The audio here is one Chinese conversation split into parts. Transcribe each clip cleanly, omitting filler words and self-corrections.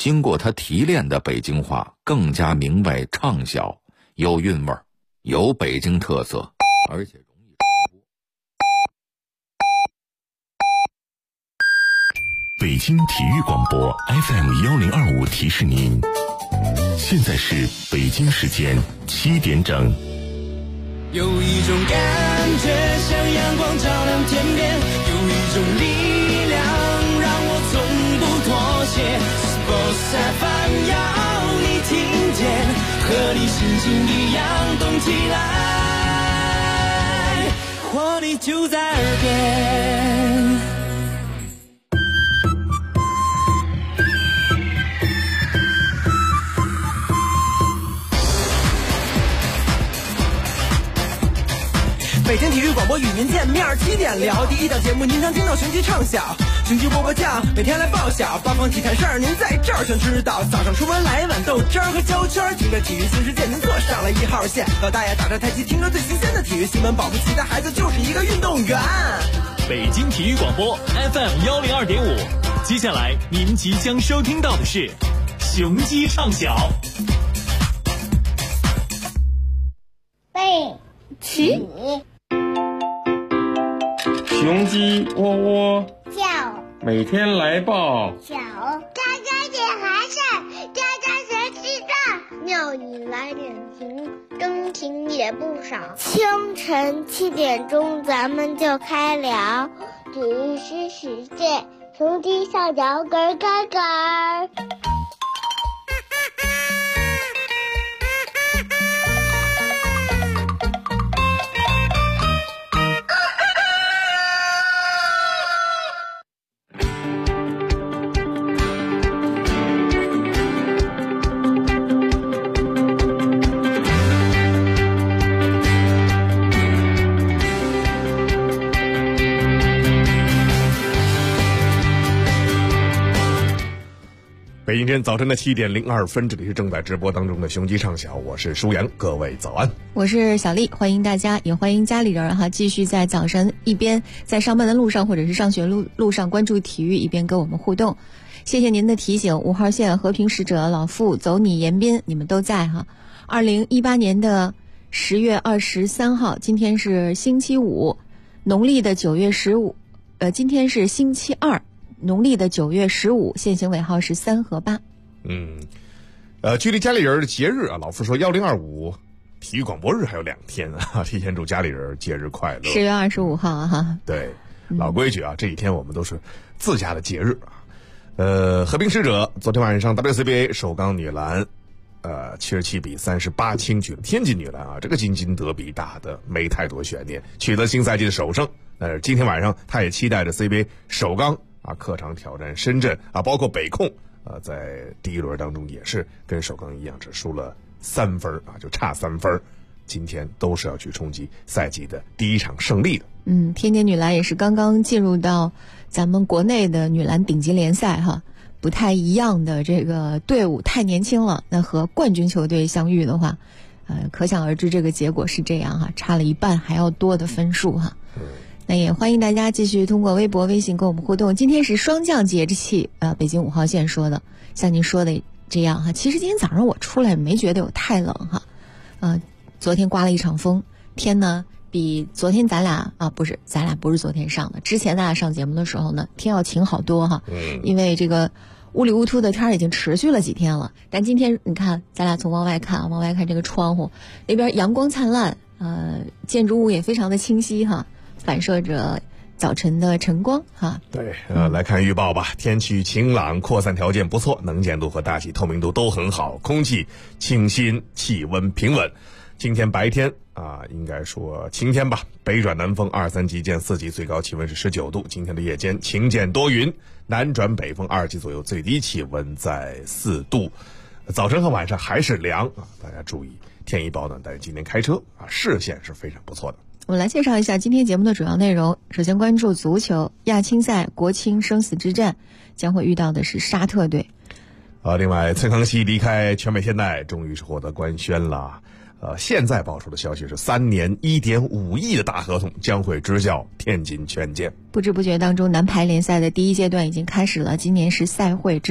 经过他提炼的北京话更加明白畅销，有韵味儿，有北京特色，而且容易传播。 北京体育广播 FM1025 提示您，现在是北京时间7点整。 有一种感觉像阳光照亮天边，有一种力量让我从不妥协。Sports FM 要你听见，和你心情一样动起来，活力就在耳边。 北京体育广播与您见面，7点聊。第一档节目您常听到雄鸡唱晓，雄鸡波波叫，每天来报晓。八方体坛事儿您在这儿全知道。早上出门来一碗豆汁儿和焦圈，听着体育新世界您坐上了1号线。老大爷打着太极，听着最新鲜的体育新闻，保不齐的孩子就是一个运动员。 北京体育广播 FM102.5，接下来您即将收听到的是雄鸡唱晓。 背起雄鸡喔喔叫， 每天来报小家家点孩子，家家学知道，庙里来点行，钟情也不少。清晨7点钟，咱们就开聊体育新世界，雄鸡上脚咯咯咯。 北京天早晨的7点02分，这里是正在直播当中的雄鸡唱晓，我是舒阳，各位早安。 我是小丽，欢迎大家，也欢迎家里人哈，继续在早晨一边在上班的路上或者是上学路上关注体育，一边跟我们互动。谢谢您的提醒，5号线和平使者老傅、走你延边，你们都在哈。2018年的10月23号，今天是星期五，农历的9月15，今天是星期二。农历的9月15，限行尾号是3和8。 距离家里人的节日啊，老傅说1025体育广播日还有2天啊，提前祝家里人节日快乐。 10月25号啊哈。 对，老规矩啊，这几天我们都是自家的节日啊。和平使者昨天晚上 WCBA 首钢女篮77比38轻取了天津女篮啊，这个京津德比打的没太多悬念，取得新赛季的首胜。今天晚上他也期待着 CBA 首钢客场挑战深圳啊，包括北控在第一轮当中也是跟首钢一样，只输了3分啊，就差3分。今天都是要去冲击赛季的第一场胜利的。 天津女篮也是刚刚进入到咱们国内的女篮顶级联赛哈，不太一样的这个队伍太年轻了，那和冠军球队相遇的话，可想而知这个结果是这样哈，差了1半还要多的分数哈。那也欢迎大家继续通过微博、微信跟我们互动。今天是霜降节气，北京5号线说的，像您说的这样哈。其实今天早上我出来没觉得有太冷哈，昨天刮了一场风，天呢比昨天咱俩不是昨天上的，之前咱俩上节目的时候呢，天要晴好多哈。因为这个乌里乌秃的天已经持续了几天了，但今天你看，咱俩从往外看这个窗户那边阳光灿烂，建筑物也非常的清晰哈。反射着早晨的晨光哈。 对，来看预报吧。天气晴朗，扩散条件不错，能见度和大气透明度都很好，空气清新，气温平稳。今天白天应该说晴天吧，北转南风2、3级见4级，最高气温是19度。今天的夜间晴见多云，南转北风2级左右，最低气温在4度。早晨和晚上还是凉大家注意天意保暖，但是今天开车视线是非常不错的。 我们来介绍一下今天节目的主要内容。首先关注足球亚青赛国青生死之战，将会遇到的是沙特队。 另外崔康熙离开全美现代，终于是获得官宣了。现在爆出的消息是3年1.5亿的大合同将会支教天津权健。 不知不觉当中，男排联赛的第一阶段已经开始了，今年是赛会制。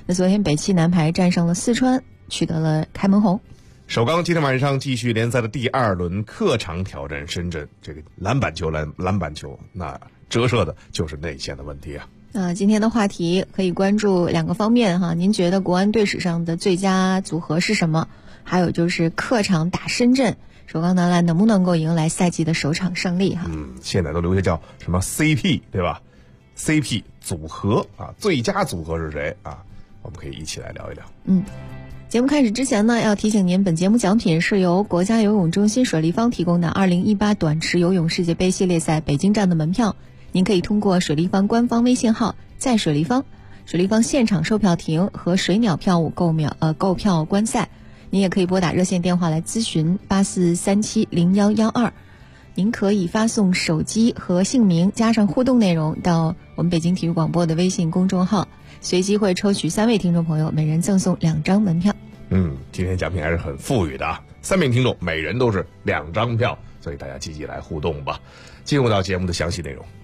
那昨天北汽男排战胜了四川，取得了开门红。 首钢今天晚上继续联赛的第2轮客场挑战深圳，这个篮板球，那折射的就是内线的问题啊。 今天的话题可以关注2个方面哈，您觉得国安队史上的最佳组合是什么？还有就是客场打深圳，首钢男篮能不能够迎来赛季的首场胜利哈？ 现在都流行叫什么 CP 对吧？ CP 组合啊，最佳组合是谁啊？我们可以一起来聊一聊。 节目开始之前呢，要提醒您，本节目奖品是由国家游泳中心水立方提供的2018短池游泳世界杯系列赛北京站的门票。您可以通过水立方官方微信号在水立方现场售票亭和水鸟票务购票观赛。您也可以拨打热线电话来咨询84370112。您可以发送手机和姓名加上互动内容到我们北京体育广播的微信公众号，随机会抽取3位听众朋友，每人赠送2张门票。 今天奖品还是很富裕的啊！3名听众每人都是2张票，所以大家积极来互动吧。进入到节目的详细内容。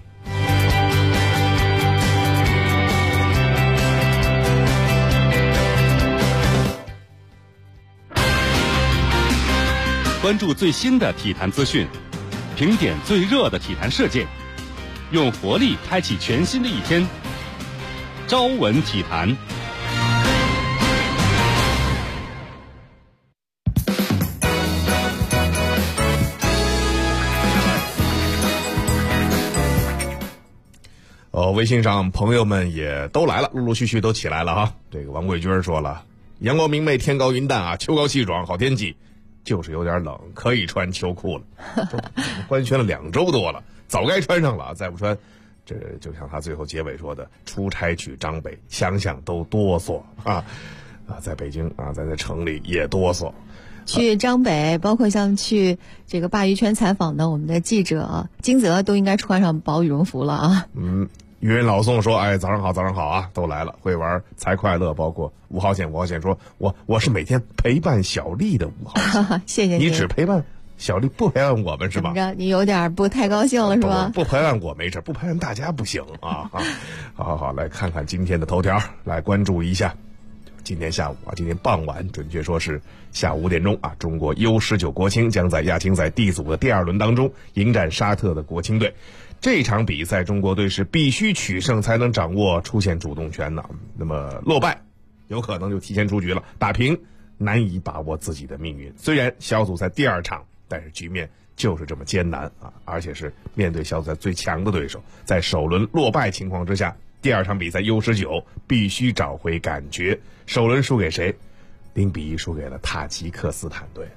关注最新的体坛资讯，评点最热的体坛事件，用活力开启全新的一天。朝闻体坛。 微信上朋友们也都来了，陆陆续续都起来了哈。这个王桂军说了，阳光明媚，天高云淡啊，秋高气爽，好天气，就是有点冷，可以穿秋裤了。都官宣了2周多了，早该穿上了，再不穿，这就像他最后结尾说的，出差去张北，想想都哆嗦啊！在北京啊，在城里也哆嗦。 去张北，包括像去这个鲅鱼圈采访的我们的记者金泽，都应该穿上薄羽绒服了啊。 渔人老宋说：“哎，早上好啊，都来了，会玩才快乐。”包括5号线说：“我是每天陪伴小丽的5号线。” 谢谢你。 你只陪伴小丽，不陪伴我们是吧？ 你有点不太高兴了是吧？ 不陪伴我没事，不陪伴大家不行啊！好，来看看今天的头条，来关注一下。今天下午啊，今天傍晚，准确说是下午5点钟啊，中国 U19 国青将在亚青赛 D 组的第2轮当中迎战沙特的国青队。这场比赛中国队是必须取胜才能掌握出线主动权的，那么落败有可能就提前出局了，打平难以把握自己的命运。虽然小组赛第2场，但是局面就是这么艰难啊！而且是面对小组赛最强的对手，在首轮落败情况之下，第2场比赛 U19 必须找回感觉。首轮输给谁？0-1输给了塔吉克斯坦队。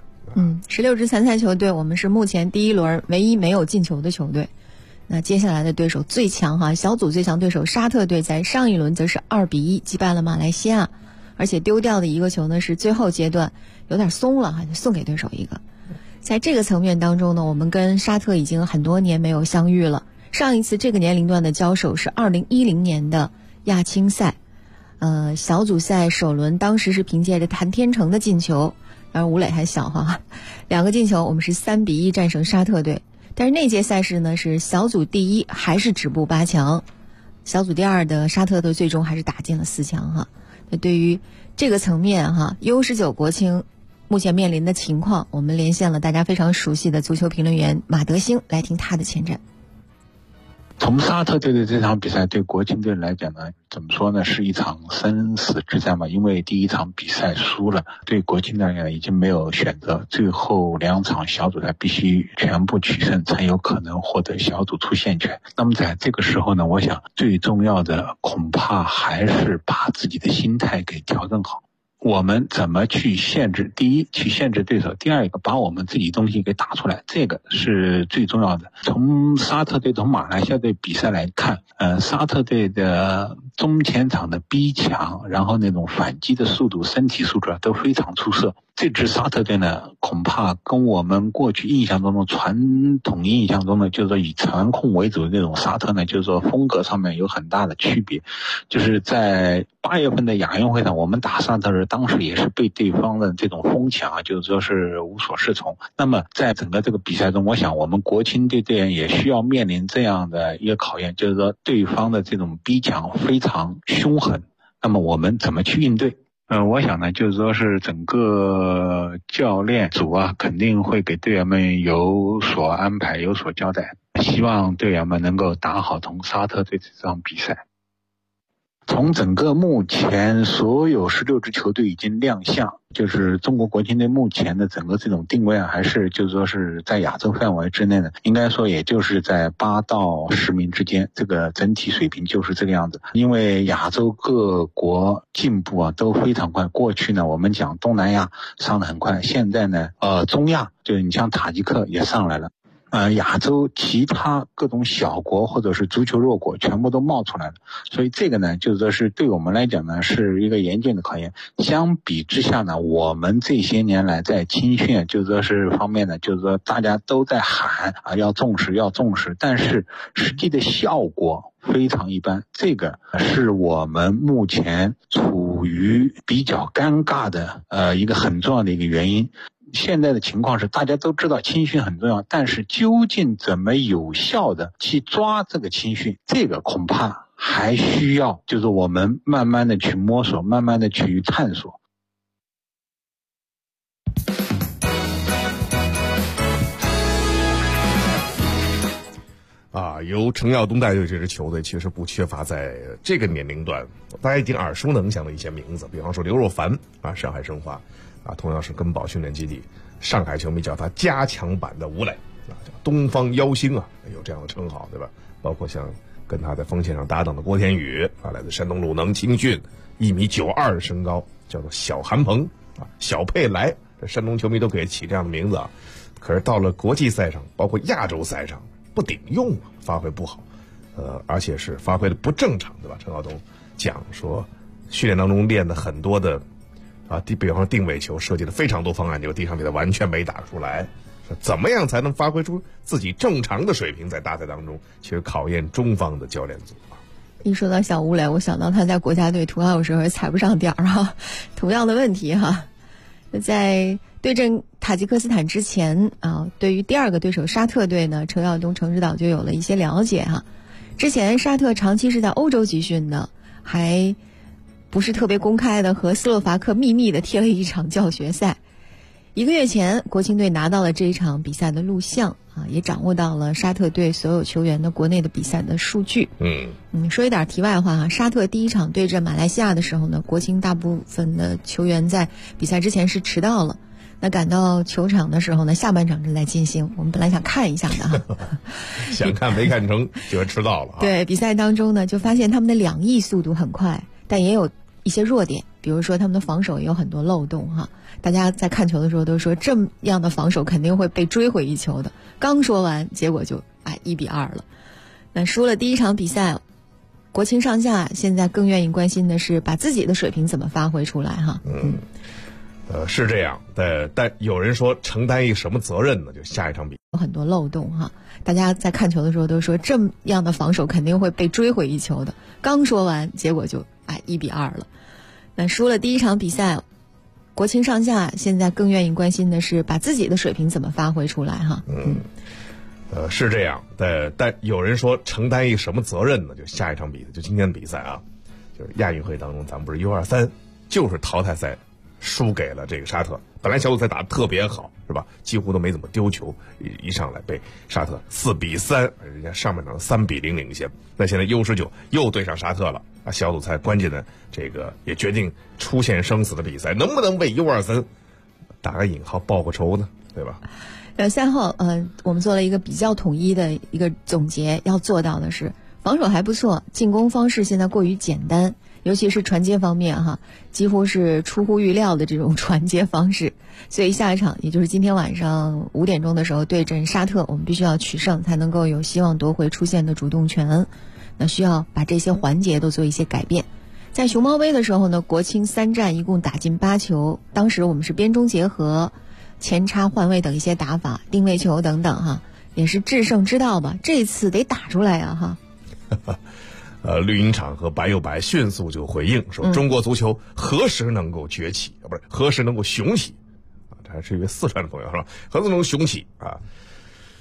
16支参赛球队，我们是目前第1轮唯一没有进球的球队。那接下来的对手最强哈，小组最强对手沙特队在上一轮则是2-1击败了马来西亚，而且丢掉的一个球呢是最后阶段有点松了哈，就送给对手一个。在这个层面当中呢，我们跟沙特已经很多年没有相遇了。上一次这个年龄段的交手是2010年的亚青赛，小组赛首轮当时是凭借着谭天成的进球，然后吴磊还小哈，2个进球，我们是3-1战胜沙特队。但是那届赛事呢是小组第1还是止步8强，小组第2的沙特队最终还是打进了4强哈。那对于这个层面哈 ，U19 国青目前面临的情况，我们连线了大家非常熟悉的足球评论员马德兴，来听他的前瞻。 从沙特队的这场比赛对国青队来讲呢，怎么说呢，是一场生死之战嘛。因为第1场比赛输了，对国青队呢已经没有选择，最后2场小组赛必须全部取胜，才有可能获得小组出线权。那么在这个时候呢，我想最重要的恐怕还是把自己的心态给调整好。我们怎么去限制？第一，去限制对手；第二个，把我们自己东西给打出来，这个是最重要的。从沙特队、从马来西亚队比赛来看，沙特队的中前场的逼抢，然后那种反击的速度、身体素质都非常出色。这支沙特队呢，恐怕跟我们过去印象中的传统印象中的就是说以传控为主的那种沙特呢，就是说风格上面有很大的区别。就是在8月份的亚运会上，我们打沙特时，当时也是被对方的这种疯抢啊，就是说是无所适从。那么在整个这个比赛中，我想我们国青队队员也需要面临这样的一个考验，就是说对方的这种逼抢非常凶狠。 那么我们怎么去应对？我想呢，就是说是整个教练组啊，肯定会给队员们有所安排，有所交代，希望队员们能够打好同沙特队这场比赛。从整个目前所有16支球队已经亮相，就是中国国青队目前的整个这种定位啊，还是就是说是在亚洲范围之内的，应该说也就是在8到10名之间，这个整体水平就是这个样子。因为亚洲各国进步啊都非常快，过去呢我们讲东南亚上得很快，现在呢中亚就是你像塔吉克也上来了。亚洲其他各种小国或者是足球弱国全部都冒出来了，所以这个呢，就是说是对我们来讲呢是一个严峻的考验。相比之下呢，我们这些年来在青训就是说是方面呢，就是说大家都在喊啊要重视要重视，但是实际的效果非常一般，这个是我们目前处于比较尴尬的一个很重要的一个原因。现在的情况是大家都知道青训很重要，但是究竟怎么有效的去抓这个青训，这个恐怕还需要就是我们慢慢的去摸索，慢慢的去探索。 由程耀东带队这支球队其实不缺乏在这个年龄段大家已经耳熟能详的一些名字，比方说刘若凡上海申花同样是根宝训练基地，上海球迷叫他加强版的吴磊叫东方妖星有这样的称号，对吧？包括像跟他在锋线上搭档的郭天宇来自山东鲁能青训，1.92米身高，叫做小韩鹏小佩莱，这山东球迷都给起这样的名字可是到了国际赛上，包括亚洲赛上不顶用发挥不好，而且是发挥的不正常，对吧？陈晓东讲说，训练当中练的很多的比方说定位球设计了非常多方案，结果第一场比赛完全没打出来。怎么样才能发挥出自己正常的水平，在大赛当中其实考验中方的教练组一说到小吴磊，我想到他在国家队同样有时候踩不上点儿同样的问题在对阵塔吉克斯坦之前对于第二个对手沙特队呢，程耀东程指导就有了一些了解之前沙特长期是在欧洲集训的，还不是特别公开的和斯洛伐克秘密的踢了一场教学赛。1个月前，国青队拿到了这一场比赛的录像也掌握到了沙特队所有球员的国内的比赛的数据。说一点题外话沙特第一场对阵马来西亚的时候呢，国青大部分的球员在比赛之前是迟到了。那赶到球场的时候呢，下半场正在进行，我们本来想看一下的想看没看成就迟到了对，比赛当中呢，就发现他们的两翼速度很快，但也有一些弱点，比如说他们的防守也有很多漏洞大家在看球的时候都说这样的防守肯定会被追回一球的，刚说完结果就1-2了。那输了第一场比赛，国青上下现在更愿意关心的是把自己的水平怎么发挥出来是这样的，但有人说承担一个什么责任呢？就下一场比赛有很多漏洞大家在看球的时候都说这样的防守肯定会被追回一球的，刚说完结果就1-2了。那输了第一场比赛，国青上下现在更愿意关心的是把自己的水平怎么发挥出来是这样的，但有人说承担一个什么责任呢？就下一场比赛，就今天的比赛就是亚运会当中，咱们不是U23就是淘汰赛输给了这个沙特，本来小组赛打得特别好，是吧？几乎都没怎么丢球，一上来被沙特4-3，人家上半场3-0领先。那现在U19又对上沙特了小组赛关键的这个也决定出现生死的比赛，能不能为U23打个引号报个仇呢？对吧？ 赛后我们做了一个比较统一的一个总结，要做到的是防守还不错，进攻方式现在过于简单，尤其是传接方面几乎是出乎预料的这种传接方式。所以下一场也就是今天晚上5点钟的时候对阵沙特，我们必须要取胜才能够有希望夺回出线的主动权。那需要把这些环节都做一些改变。在熊猫杯的时候呢，国青3战一共打进8球，当时我们是边中结合、前插换位等一些打法，定位球等等也是制胜之道吧。这次得打出来绿茵场和白又白迅速就回应说，中国足球何时能够崛起不是何时能够雄起这还是一位四川的朋友是吧？何时能够雄起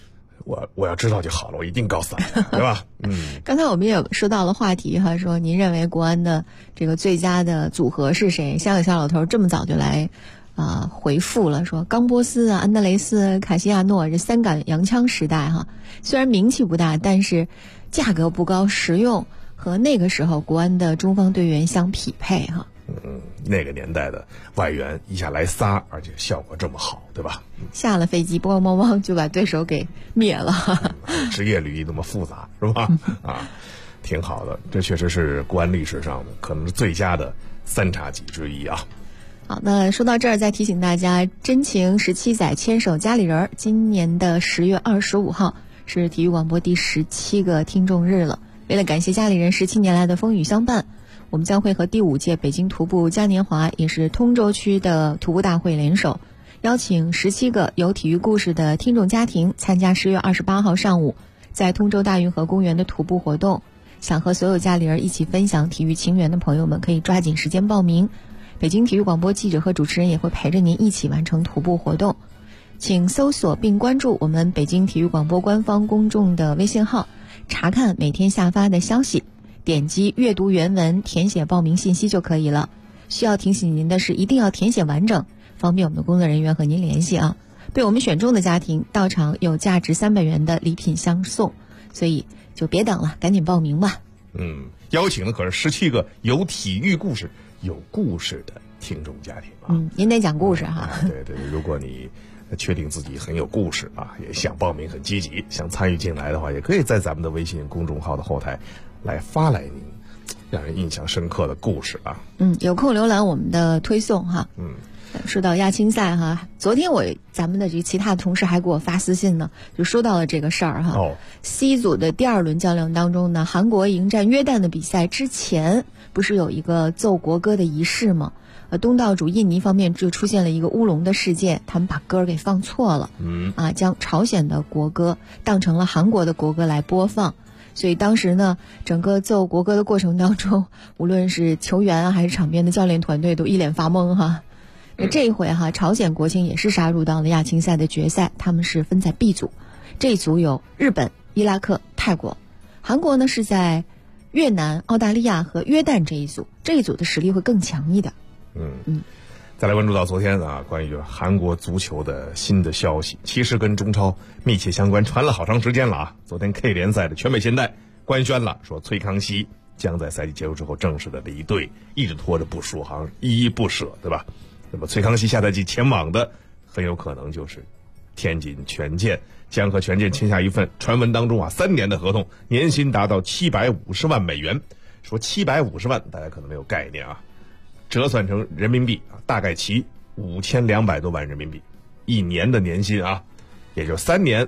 我要知道就好了，我一定告诉他，对吧？ 刚才我们也说到了话题哈，说您认为国安的这个最佳的组合是谁？香港小老头这么早就来回复了，说冈波斯啊、安德雷斯、卡西亚诺，这三杆洋枪时代哈，虽然名气不大，但是价格不高，实用，和那个时候国安的中锋队员相匹配哈。 那个年代的外援一下来仨，而且效果这么好，对吧？ 下了飞机，咣咣咣就把对手给灭了。 职业履历那么复杂，是吧？挺好的，这确实是国安历史上的可能是最佳的3叉戟之一啊。 好，那说到这儿，再提醒大家，真情17载牵手家里人，今年的10月25号是体育广播第17个听众日了。为了感谢家里人17年来的风雨相伴，我们将会和第5届北京徒步嘉年华，也是通州区的徒步大会联手，邀请17个有体育故事的听众家庭参加10月28号上午在通州大运河公园的徒步活动。想和所有家里人一起分享体育情缘的朋友们，可以抓紧时间报名。北京体育广播记者和主持人也会陪着您一起完成徒步活动。请搜索并关注我们北京体育广播官方公众的微信号，查看每天下发的消息，点击阅读原文，填写报名信息就可以了。需要提醒您的是，一定要填写完整，方便我们的工作人员和您联系啊。被我们选中的家庭到场有价值300元的礼品相送，所以就别等了，赶紧报名吧。 邀请的可是17个有体育故事、有故事的听众家庭啊。 您得讲故事哈。 对，如果你确定自己很有故事啊，也想报名很积极，想参与进来的话，也可以在咱们的微信公众号的后台来发来您让人印象深刻的故事啊。 有空浏览我们的推送哈。说到亚青赛哈，昨天咱们的这其他同事还给我发私信呢，就说到了这个事儿哈。C 组的第2轮较量当中呢，韩国迎战约旦的比赛之前，不是有一个奏国歌的仪式吗？东道主印尼方面就出现了一个乌龙的事件，他们把歌给放错了，将朝鲜的国歌当成了韩国的国歌来播放。所以当时呢，整个奏国歌的过程当中，无论是球员还是场边的教练团队都一脸发懵哈。那这一回哈，朝鲜国青也是杀入到了亚青赛的决赛，他们是分在 B 组，这一组有日本、伊拉克、泰国，韩国呢是在越南、澳大利亚和约旦这一组，这一组的实力会更强一点。 再来关注到昨天啊，关于韩国足球的新的消息，其实跟中超密切相关，传了好长时间了啊。昨天 K 联赛的全美现代官宣了，说崔康熙将在赛季结束之后正式的离队，一直拖着不说，好像依依不舍，对吧？那么崔康熙下赛季前往的很有可能就是天津权健，将和权健签下一份传闻当中3年的合同，年薪达到750万美元。说750万大家可能没有概念啊，折算成人民币大概其5200多万人民币，一年的年薪啊，也就3年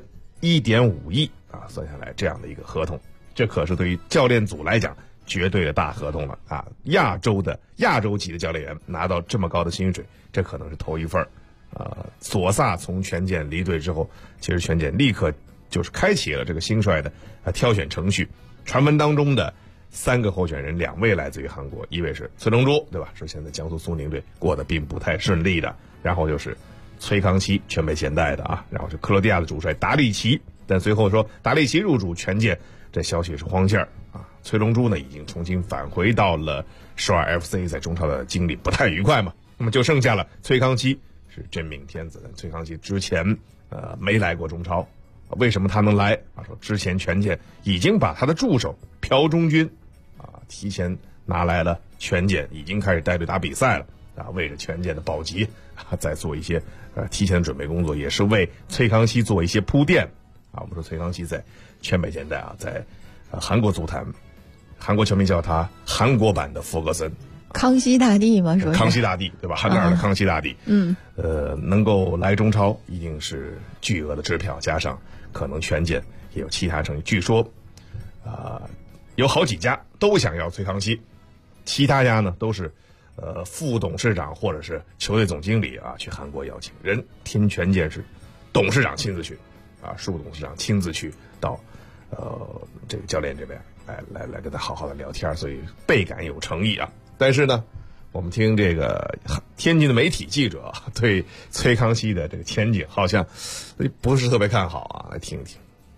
1.5亿啊，算下来这样的一个合同，这可是对于教练组来讲绝对的大合同了啊！亚洲级的教练员拿到这么高的薪水，这可能是头一份索萨从权健离队之后，其实权健立刻就是开启了这个新帅的挑选程序。传闻当中的3个候选人，2位来自于韩国，一位是崔龙洙，对吧？是现在江苏苏宁队过得并不太顺利的，然后就是崔康熙，全美现代的啊，然后是克罗地亚的主帅达利奇，但随后说达利奇入主权健，这消息是荒线啊。崔龙洙呢已经重新返回到了首尔 FC， 在中超的经历不太愉快嘛，那么就剩下了崔康熙是真命天子。崔康熙之前没来过中超，为什么他能来啊？说之前权健已经把他的助手朴忠君提前拿来了权健，已经开始带队打比赛了啊，为着权健的保级再做一些提前准备工作，也是为崔康熙做一些铺垫啊。我们说崔康熙在全美现代在韩国足坛，韩国球迷叫他韩国版的弗格森， 康熙大帝嘛，说康熙大帝对吧？韩格尔的康熙大帝，能够来中超一定是巨额的支票，加上可能权健也有其他成绩，据说有好几家都想要崔康熙，其他家呢都是副董事长或者是球队总经理去韩国邀请人，听权健是董事长亲自去树董事长亲自去到这个教练这边来跟他好好的聊天，所以倍感有诚意啊。但是呢，我们听这个天津的媒体记者对崔康熙的这个前景好像不是特别看好啊，来听一听。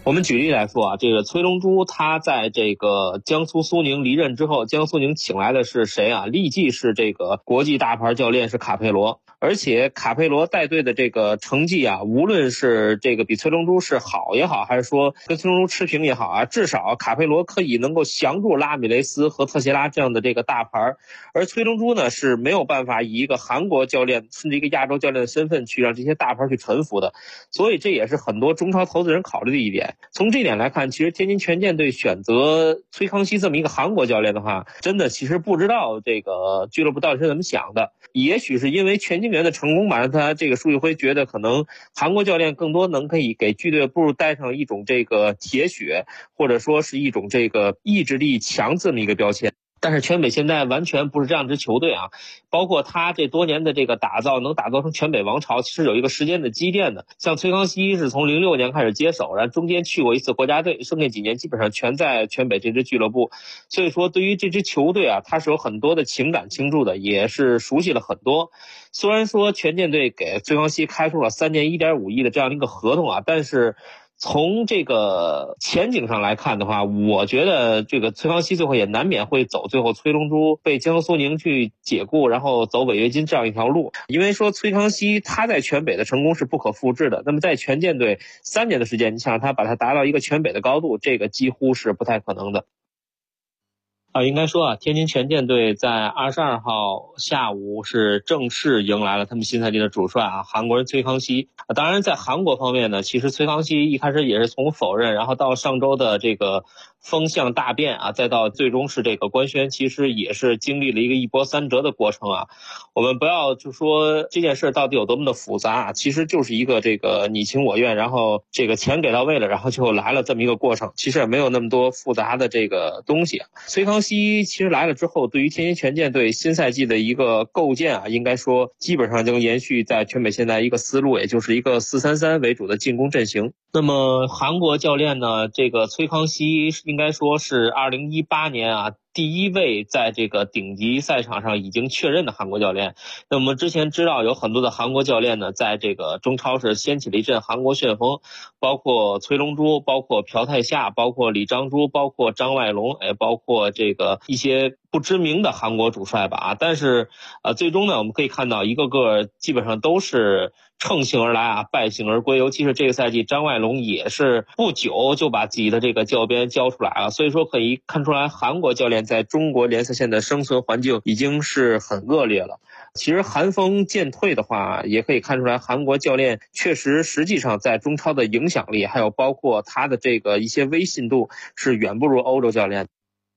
我们举例来说啊，这个崔龙洙他在这个江苏苏宁离任之后，江苏宁请来的是谁啊？立即是这个国际大牌教练是卡佩罗，而且卡佩罗带队的这个成绩啊，无论是这个比崔龙洙是好也好，还是说跟崔龙洙持平也好啊，至少卡佩罗可以能够降住拉米雷斯和特谢拉这样的这个大牌，而崔龙洙呢是没有办法以一个韩国教练甚至一个亚洲教练的身份去让这些大牌去臣服的，所以这也是很多中超投资人考虑的一点。从这点来看，其实天津权健队选择崔康熙这么一个韩国教练的话，真的其实不知道这个俱乐部到底是怎么想的。也许是因为全金元的成功吧，让他这个舒玉辉觉得可能韩国教练更多可以给俱乐部带上一种这个铁血，或者说是一种这个意志力强这么一个标签。但是全北现在完全不是这样支球队啊，包括他这多年的这个打造，能打造成全北王朝，其实有一个时间的积淀的。像崔康熙是从06年开始接手，然后中间去过一次国家队，剩下几年基本上全在全北这支俱乐部。所以说对于这支球队啊，他是有很多的情感倾注的，也是熟悉了很多。虽然说权健队给崔康熙开出了3年1.5亿的这样的一个合同啊，但是从这个前景上来看的话，我觉得这个崔康熙最后也难免会走最后崔龙洙被江苏苏宁去解雇，然后走违约金这样一条路。因为说崔康熙他在全北的成功是不可复制的，那么在权健队3年的时间，你想让他把它达到一个全北的高度，这个几乎是不太可能的。应该说啊，天津权健队在22号下午是正式迎来了他们新赛季的主帅啊，韩国人崔康熙。当然在韩国方面呢，其实崔康熙一开始也是从否认，然后到上周的这个风向大变啊，再到最终是这个官宣，其实也是经历了一个一波三折的过程啊。我们不要就说这件事到底有多么的复杂啊，其实就是一个这个你情我愿，然后这个钱给到位了，然后就来了这么一个过程，其实也没有那么多复杂的这个东西。崔康熙其实来了之后，对于天津权健队新赛季的一个构建啊，应该说基本上就延续在全北现在一个思路，也就是一个4-3-3为主的进攻阵型。那么韩国教练呢，这个崔康熙应该说是2018年啊第一位在这个顶级赛场上已经确认的韩国教练。那我们之前知道有很多的韩国教练呢，在这个中超是掀起了一阵韩国旋风，包括崔龙洙，包括朴泰夏，包括李章洙，包括张外龙，包括这个一些不知名的韩国主帅吧。但是最终呢，我们可以看到一个个基本上都是乘兴而来啊，败兴而归。尤其是这个赛季，张外龙也是不久就把自己的这个教鞭交出来了。所以说可以看出来，韩国教练在中国联赛现在生存环境已经是很恶劣了。其实寒风渐退的话，也可以看出来韩国教练确实实际上在中超的影响力，还有包括他的这个一些威信度是远不如欧洲教练。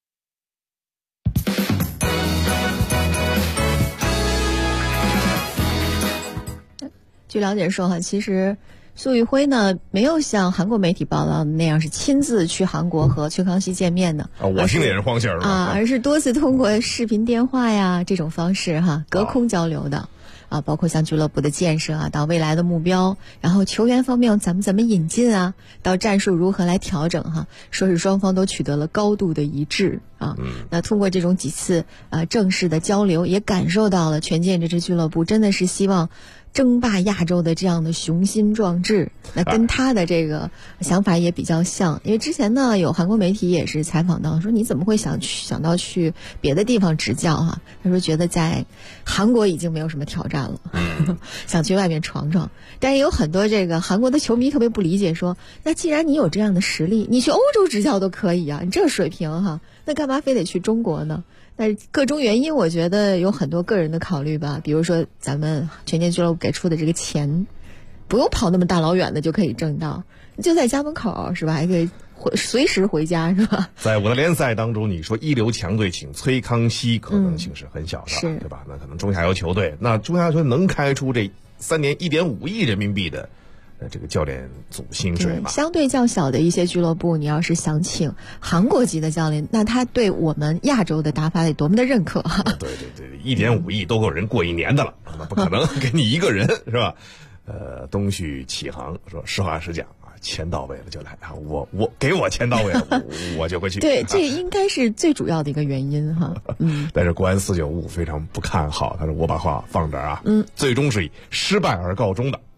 据了解说哈，其实苏玉辉呢没有像韩国媒体报道那样是亲自去韩国和崔康熙见面的啊，我听的也是荒信儿啊，而是多次通过视频电话呀这种方式哈隔空交流的啊，包括像俱乐部的建设啊，到未来的目标，然后球员方面怎么引进啊，到战术如何来调整哈，说是双方都取得了高度的一致啊。那通过这种几次正式的交流，也感受到了权健这支俱乐部真的是希望争霸亚洲的这样的雄心壮志，那跟他的这个想法也比较像。因为之前呢，有韩国媒体也是采访到说，你怎么会想到去别的地方执教哈？他说觉得在韩国已经没有什么挑战了，想去外面闯闯。但是有很多这个韩国的球迷特别不理解，说那既然你有这样的实力，你去欧洲执教都可以啊，你这水平哈，那干嘛非得去中国呢？但是各种原因，我觉得有很多个人的考虑吧。比如说咱们权健俱乐部给出的这个钱，不用跑那么大老远的就可以挣到，就在家门口是吧？还可以随时回家是吧？ 在我的联赛当中，你说一流强队请崔康熙可能性是很小的，对吧？那可能中下游球队，那中下游球队能开出这3年1.5亿人民币的这个教练组薪水吧。 相对较小的一些俱乐部，你要是想请韩国籍的教练，那他对我们亚洲的打法得多么的认可哈。 对，1.5亿都够人过1年的了，那不可能给你一个人是吧？东旭启航说，实话实讲啊，钱到位了就来啊，我给我钱到位了，我就会去。 对，这应该是最主要的一个原因哈。 但是国安495非常不看好，他说我把话放这儿啊，最终是以失败而告终的。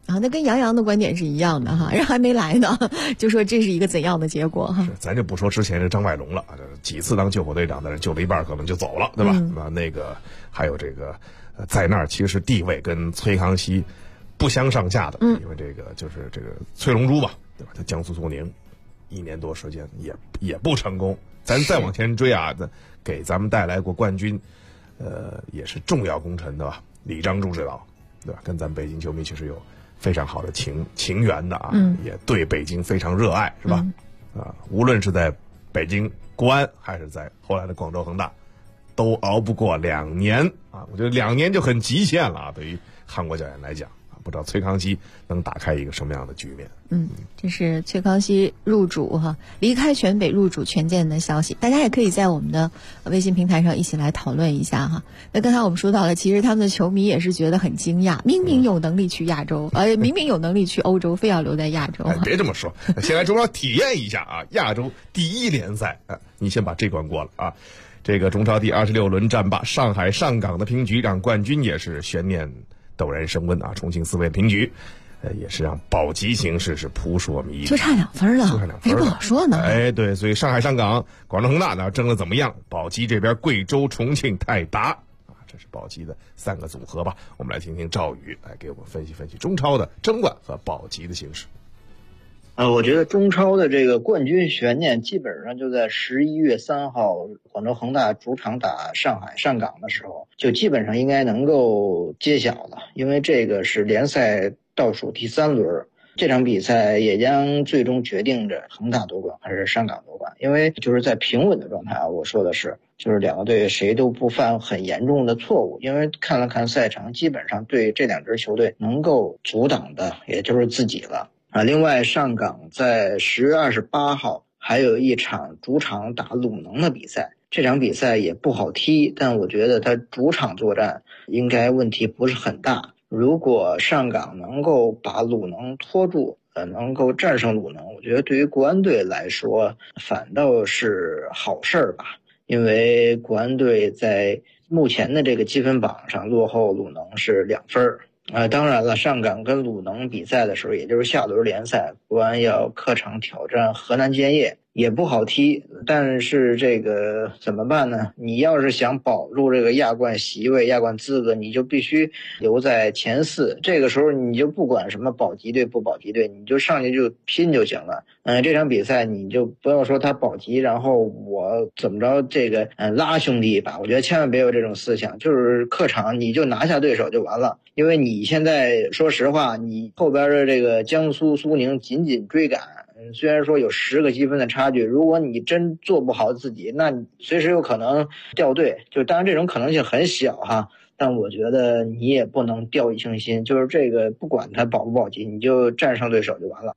啊，那跟杨洋的观点是一样的哈，人还没来呢，就说这是一个怎样的结果哈？ 咱就不说之前这张外龙了，几次当救火队长的人救了一半可能就走了，对吧？那个还有这个在那儿其实地位跟崔康熙不相上下的，因为这个就是这个崔龙珠吧，对吧？他江苏苏宁1年多时间也不成功，咱再往前追啊，给咱们带来过冠军，也是重要功臣的吧？李章洙指导，对吧？跟咱们北京球迷其实有非常好的情缘的啊，也对北京非常热爱，是吧？无论是在北京国安还是在后来的广州恒大，都熬不过2年啊！我觉得2年就很极限了啊，对于韩国教练来讲啊，不知道崔康熙能打开一个什么样的局面。 这是崔康熙入主离开全北入主权健的消息，大家也可以在我们的微信平台上一起来讨论一下哈。那刚才我们说到了，其实他们的球迷也是觉得很惊讶，明明有能力去亚洲，明明有能力去欧洲，非要留在亚洲。 别这么说，先来中超体验一下啊，亚洲第1联赛你先把这关过了啊。这个中超第26轮战罢，上海上港的平局让冠军也是悬念陡然升温啊！重庆4位平局。也是让保级形势是扑朔迷离， 就差2分了，还不好说呢。 对，所以上海上港、广州恒大呢争得怎么样？保级这边贵州、重庆、泰达啊，这是保级的3个组合吧？我们来听听赵宇来给我们分析分析中超的争冠和保级的形势。 我觉得中超的这个冠军悬念基本上就在11月3号广州恒大主场打上海上港的时候，就基本上应该能够揭晓了，因为这个是联赛倒数第3轮，这场比赛也将最终决定着恒大夺冠还是上港夺冠。因为就是在平稳的状态我说的是就是2个队谁都不犯很严重的错误，因为看了看赛程，基本上对这2支球队能够阻挡的也就是自己了另外上港在10月28号还有一场主场打鲁能的比赛，这场比赛也不好踢，但我觉得他主场作战应该问题不是很大。如果上港能够把鲁能拖住，能够战胜鲁能，我觉得对于国安队来说反倒是好事吧。因为国安队在目前的这个积分榜上落后鲁能是2分。当然了，上港跟鲁能比赛的时候，也就是下轮联赛，国安要客场挑战河南建业，也不好踢。但是这个怎么办呢？你要是想保住这个亚冠席位、亚冠资格，你就必须留在前4。这个时候你就不管什么保级队不保级队，你就上去就拼就行了。这场比赛你就不要说他保级，然后我怎么着这个拉兄弟一把，我觉得千万别有这种思想，就是客场你就拿下对手就完了。因为你现在说实话，你后边的这个江苏苏宁紧紧追赶，虽然说有10个积分的差距，如果你真做不好自己，那你随时有可能掉队，就当然这种可能性很小哈，但我觉得你也不能掉以轻心，就是这个不管他保不保级，你就战胜对手就完了。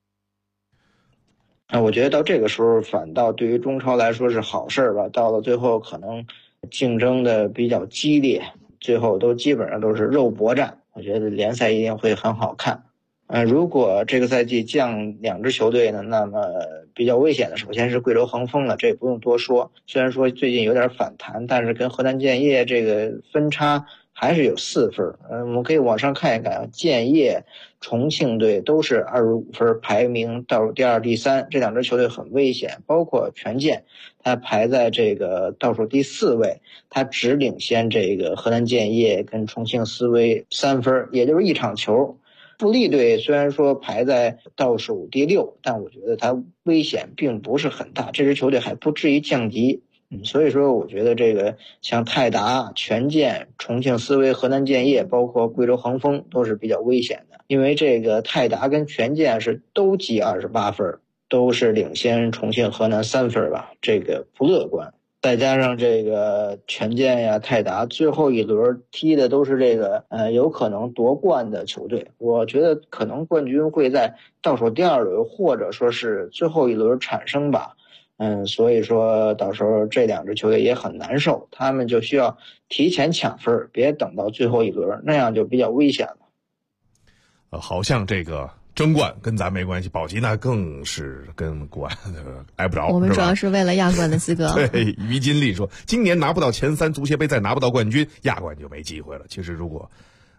我觉得到这个时候反倒对于中超来说是好事吧，到了最后可能竞争的比较激烈，最后都基本上都是肉搏战，我觉得联赛一定会很好看。如果这个赛季降2支球队呢，那么比较危险的首先是贵州恒丰了，这也不用多说。虽然说最近有点反弹，但是跟河南建业这个分差还是有4分。我们可以往上看一看，建业、重庆队都是25分，排名倒数第2、第3，这2支球队很危险。包括权健，他排在这个倒数第4位，他只领先这个河南建业跟重庆斯威3分，也就是1场球。富力队虽然说排在倒数第6，但我觉得它危险并不是很大，这支球队还不至于降级。所以说我觉得这个像泰达、权健、重庆斯威、河南建业包括贵州恒丰都是比较危险的，因为这个泰达跟权健是都积28分，都是领先重庆河南3分吧，这个不乐观。再加上这个权健呀、泰达最后一轮踢的都是这个有可能夺冠的球队，我觉得可能冠军会在倒数第2轮或者说是最后一轮产生吧。所以说到时候这2支球队也很难受，他们就需要提前抢分，别等到最后一轮，那样就比较危险了。 好像这个争冠跟咱没关系，保级那更是跟国安挨不着。 我们主要是为了亚冠的资格。 对，于金丽说，今年拿不到前3，足协杯再拿不到冠军，亚冠就没机会了。其实如果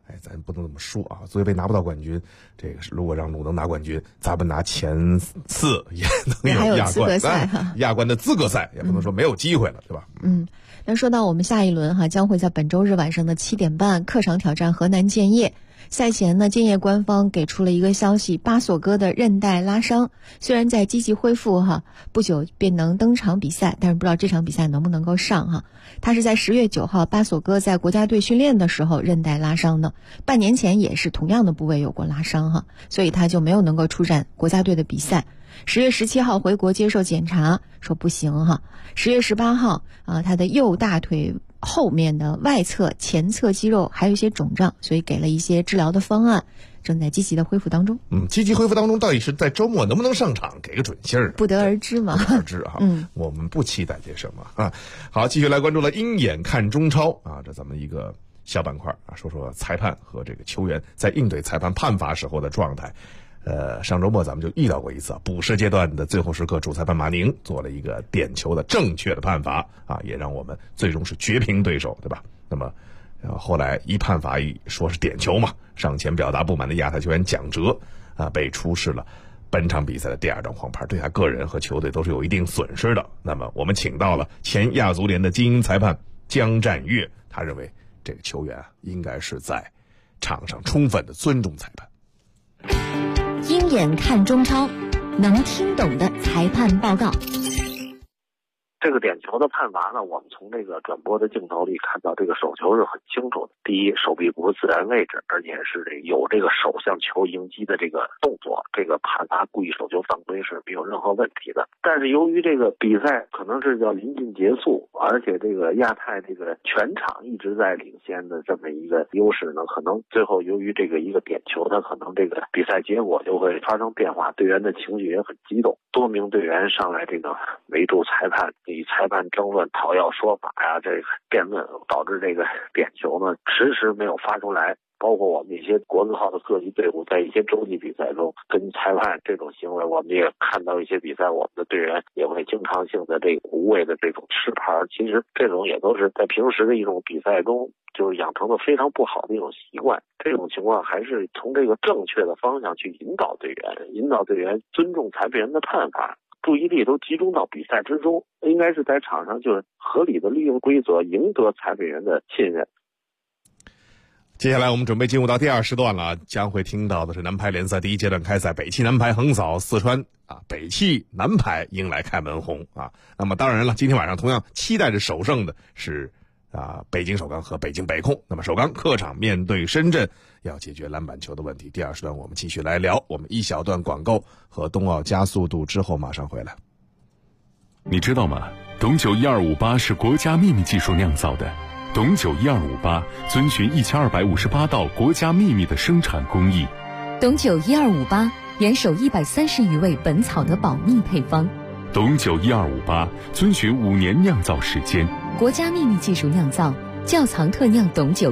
咱不能这么说啊。足协杯拿不到冠军，这个是如果让鲁能拿冠军，咱们拿前4也能有亚冠，亚冠的资格赛也不能说没有机会了，对吧？ 那说到我们下一轮将会在本周日晚上的7点半客场挑战河南建业。赛前呢，建业官方给出了一个消息，巴索戈的韧带拉伤，虽然在积极恢复不久便能登场比赛，但是不知道这场比赛能不能够上他是在10月9号巴索戈在国家队训练的时候韧带拉伤的，半年前也是同样的部位有过拉伤所以他就没有能够出战国家队的比赛。10月17号回国接受检查，说不行10月18号他的右大腿后面的外侧前侧肌肉还有一些肿胀，所以给了一些治疗的方案，正在积极的恢复当中。 积极恢复当中，到底是在周末能不能上场，给个准信儿， 不得而知嘛。 不得而知我们不期待些什么好，继续来关注了鹰眼看中超这咱们一个小板块说说裁判和这个球员在应对裁判判罚时候的状态。上周末咱们就遇到过一次补时阶段的最后时刻，主裁判马宁做了一个点球的正确的判罚也让我们最终是绝平对手，对吧？那么后来一判罚说是点球嘛，上前表达不满的亚太球员蒋哲被出示了本场比赛的第2张黄牌，对他个人和球队都是有一定损失的。那么我们请到了前亚足联的精英裁判姜占岳，他认为这个球员应该是在场上充分的尊重裁判。 鹰眼看中超，能听懂的裁判报告。 这个点球的判罚呢，我们从这个转播的镜头里看到，这个手球是很清楚的。第一，手臂不是自然位置，而且是有这个手向球迎击的这个动作，这个判罚故意手球犯规是没有任何问题的。但是由于这个比赛可能是要临近结束，而且这个亚太这个全场一直在领先的这么一个优势呢，可能最后由于这个一个点球，它可能这个比赛结果就会发生变化，队员的情绪也很激动，多名队员上来这个围住裁判，与裁判争论讨要说法这个辩论，导致这个点球呢迟迟没有发出来。包括我们一些国字号的各级队伍在一些洲际比赛中跟裁判这种行为，我们也看到一些比赛，我们的队员也会经常性的这个无谓的这种吃牌，其实这种也都是在平时的一种比赛中就是养成的非常不好的一种习惯。这种情况还是从这个正确的方向去引导队员尊重裁判员的判罚，注意力都集中到比赛之中，应该是在场上就是合理的利用规则，赢得裁判员的信任。 接下来我们准备进入到第2时段了，将会听到的是男排联赛第1阶段开赛，北汽男排横扫四川北汽男排迎来开门红那么当然了，今天晚上同样期待着首胜的是北京首钢和北京北控。那么首钢客场面对深圳，要解决篮板球的问题。第2时段我们继续来聊，我们一小段广告和冬奥加速度之后马上回来。 你知道吗？董酒1258是国家秘密技术酿造的。董酒1258遵循1258道国家秘密的生产工艺。 董酒1258严守130余味本草的保密配方。 董酒1258遵循5年酿造时间， 国家秘密技术酿造，窖藏特酿董酒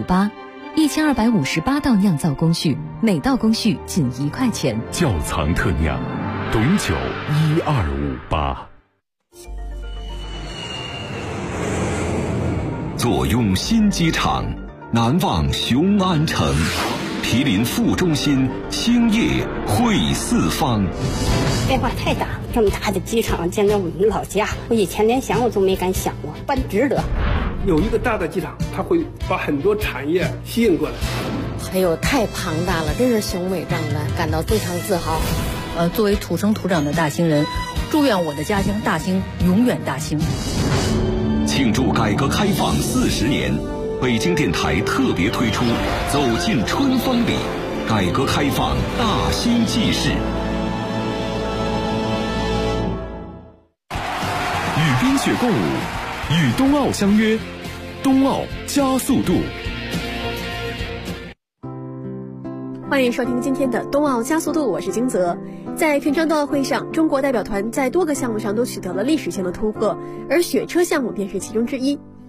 1258，1258道酿造工序，每道工序仅1块钱。 窖藏特酿，董酒1258。 坐拥新机场，南望雄安城，毗邻副中心，兴业汇四方。 变化太大，这么大的机场建在我们老家，我以前连想我都没敢想过，办值得。 有一个大的机场，它会把很多产业吸引过来。 哎呦，太庞大了，真是雄伟壮观，感到非常自豪。 作为土生土长的大兴人，祝愿我的家乡大兴永远大兴。 庆祝改革开放40年，北京电台特别推出《走进春风里》，改革开放大兴纪事。 与冰雪共舞，与冬奥相约，冬奥加速度。 欢迎收听今天的冬奥加速度，我是金泽。在平昌冬奥会上，中国代表团在多个项目上都取得了历史性的突破，而雪车项目便是其中之一。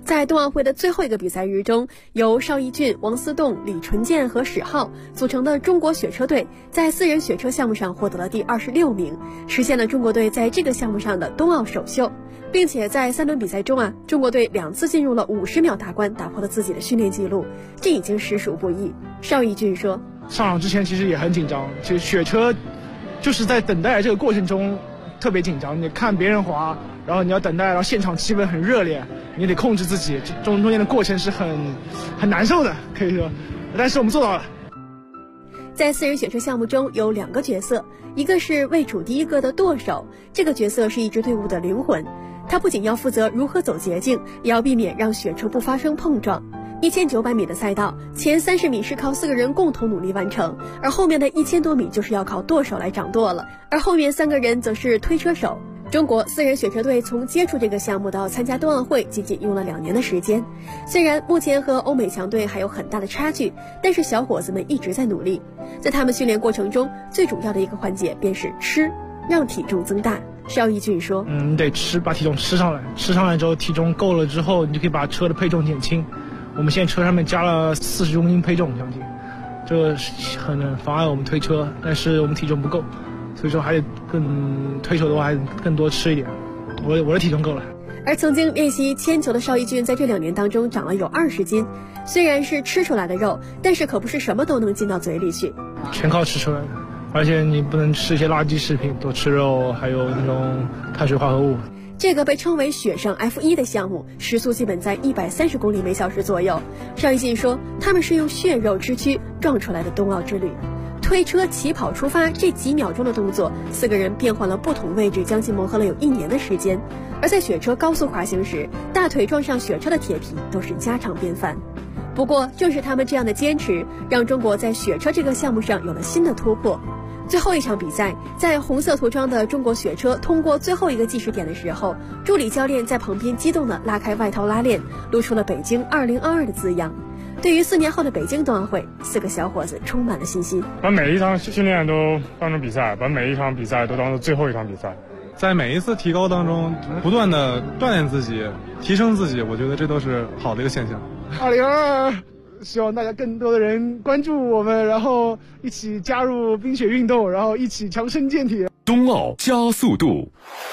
在冬奥会的最后一个比赛日中，由邵逸俊、王思栋、李纯健和史浩组成的中国雪车队在4人雪车项目上获得了第26名，实现了中国队在这个项目上的冬奥首秀。并且在3轮比赛中中国队2次进入了50秒大关，打破了自己的训练记录，这已经实属不易。邵逸俊说： 上场之前其实也很紧张，其实雪车就是在等待这个过程中特别紧张，你看别人滑，然后你要等待，然后现场气氛很热烈，你得控制自己，中间的过程是很难受的，可以说，但是我们做到了。 在4人雪车项目中有2个角色，一个是位处第一个的舵手，这个角色是一支队伍的灵魂，他不仅要负责如何走捷径，也要避免让雪车不发生碰撞。1900米的赛道，前30米是靠4个人共同努力完成，而后面的1000多米就是要靠舵手来掌舵了，而后面3个人则是推车手。中国4人雪车队从接触这个项目到参加冬奥会仅仅用了2年的时间，虽然目前和欧美强队还有很大的差距，但是小伙子们一直在努力。在他们训练过程中，最主要的一个环节便是吃，让体重增大。邵逸俊说： 你得吃，把体重吃上来，吃上来之后体重够了之后，你就可以把车的配重减轻。我们现在车上面加了40公斤配重将近，这很妨碍我们推车，但是我们体重不够，所以说还得推手的话还得更多吃一点。我的体重够了。 而曾经练习铅球的邵逸俊在这2年当中长了有20斤，虽然是吃出来的肉，但是可不是什么都能进到嘴里去， 全靠吃出来的。而且你不能吃一些垃圾食品，多吃肉，还有那种碳水化合物。 这个被称为雪上 F1 的项目，时速基本在130公里每小时左右。邵逸俊说，他们是用血肉之躯撞出来的冬奥之旅。推车起跑出发这几秒钟的动作，4个人变换了不同位置，将近磨合了有1年的时间。而在雪车高速滑行时，大腿撞上雪车的铁皮都是家常便饭。不过正是他们这样的坚持，让中国在雪车这个项目上有了新的突破。最后一场比赛，在红色涂装的中国雪车通过最后一个计时点的时候，助理教练在旁边激动地拉开外套拉链，露出了北京2022的字样。对于4年后的北京冬奥会，4个小伙子充满了信心， 把每一场训练都当成比赛，把每一场比赛都当成最后一场比赛， 在每一次提高当中不断的锻炼自己，提升自己，我觉得这都是好的一个现象。 2022希望大家更多的人关注我们，然后一起加入冰雪运动，然后一起强身健体。 冬奥加速度。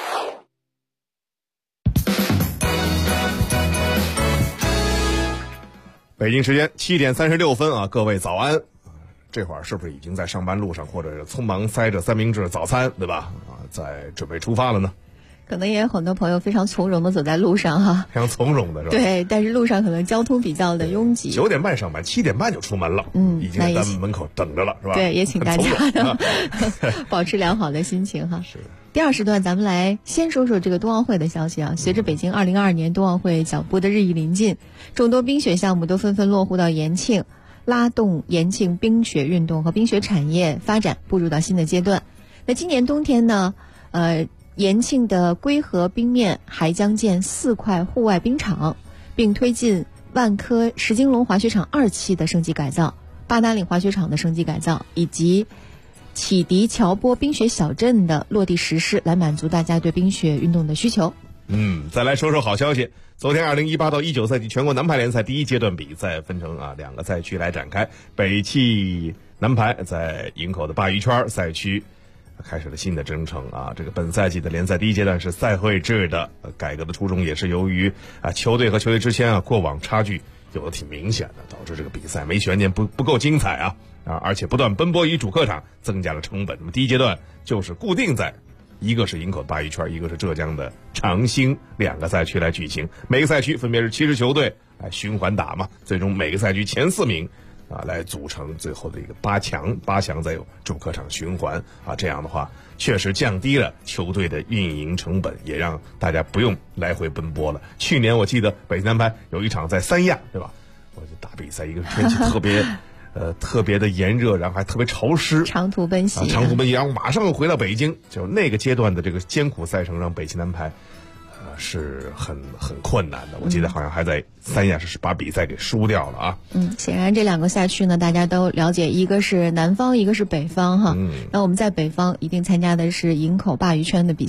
北京时间7点36分啊，各位早安。这会儿是不是已经在上班路上，或者匆忙塞着三明治早餐，对吧？在准备出发了呢？ 可能也有很多朋友非常从容的走在路上哈， 非常从容的是吧？ 对，但是路上可能交通比较的拥挤。 9点半上班，7点半就出门了，已经在单门口等着了，是吧？ 对，也请大家呢保持良好的心情哈。 是。 第2时段，咱们来先说说这个冬奥会的消息啊。随着北京2022年冬奥会脚步的日益临近，众多冰雪项目都纷纷落户到延庆，拉动延庆冰雪运动和冰雪产业发展步入到新的阶段。那今年冬天呢，延庆的归河冰面还将建4块户外冰场，并推进万科石金龙滑雪场2期的升级改造、八达岭滑雪场的升级改造，以及启迪乔波冰雪小镇的落地实施，来满足大家对冰雪运动的需求。 再来说说好消息。昨天2018到19赛季全国男排联赛第1阶段比赛分成2个赛区来展开。北汽男排在营口的鲅鱼圈赛区开始了新的征程啊！这个本赛季的联赛第1阶段是赛会制的，改革的初衷也是由于球队和球队之间过往差距有的挺明显的，导致这个比赛没悬念，不够精彩啊！而且不断奔波于主客场，增加了成本。那么第1阶段就是固定在一个是营口鲅鱼圈，一个是浙江的长兴2个赛区来举行，每个赛区分别是7支球队来循环打嘛，最终每个赛区前4名来组成最后的一个8强再有主客场循环这样的话确实降低了球队的运营成本，也让大家不用来回奔波了。去年我记得北京男排有一场在三亚，对吧？我就打比赛，一个天气特别的炎热，然后还特别潮湿， 长途奔袭， 然后马上回到北京，就那个阶段的这个艰苦赛程让北京男排是很困难的。我记得好像还在三亚是把比赛给输掉了啊。 显然这2个赛区呢，大家都了解，一个是南方，一个是北方哈。那我们在北方一定参加的是营口鲅鱼圈的比赛。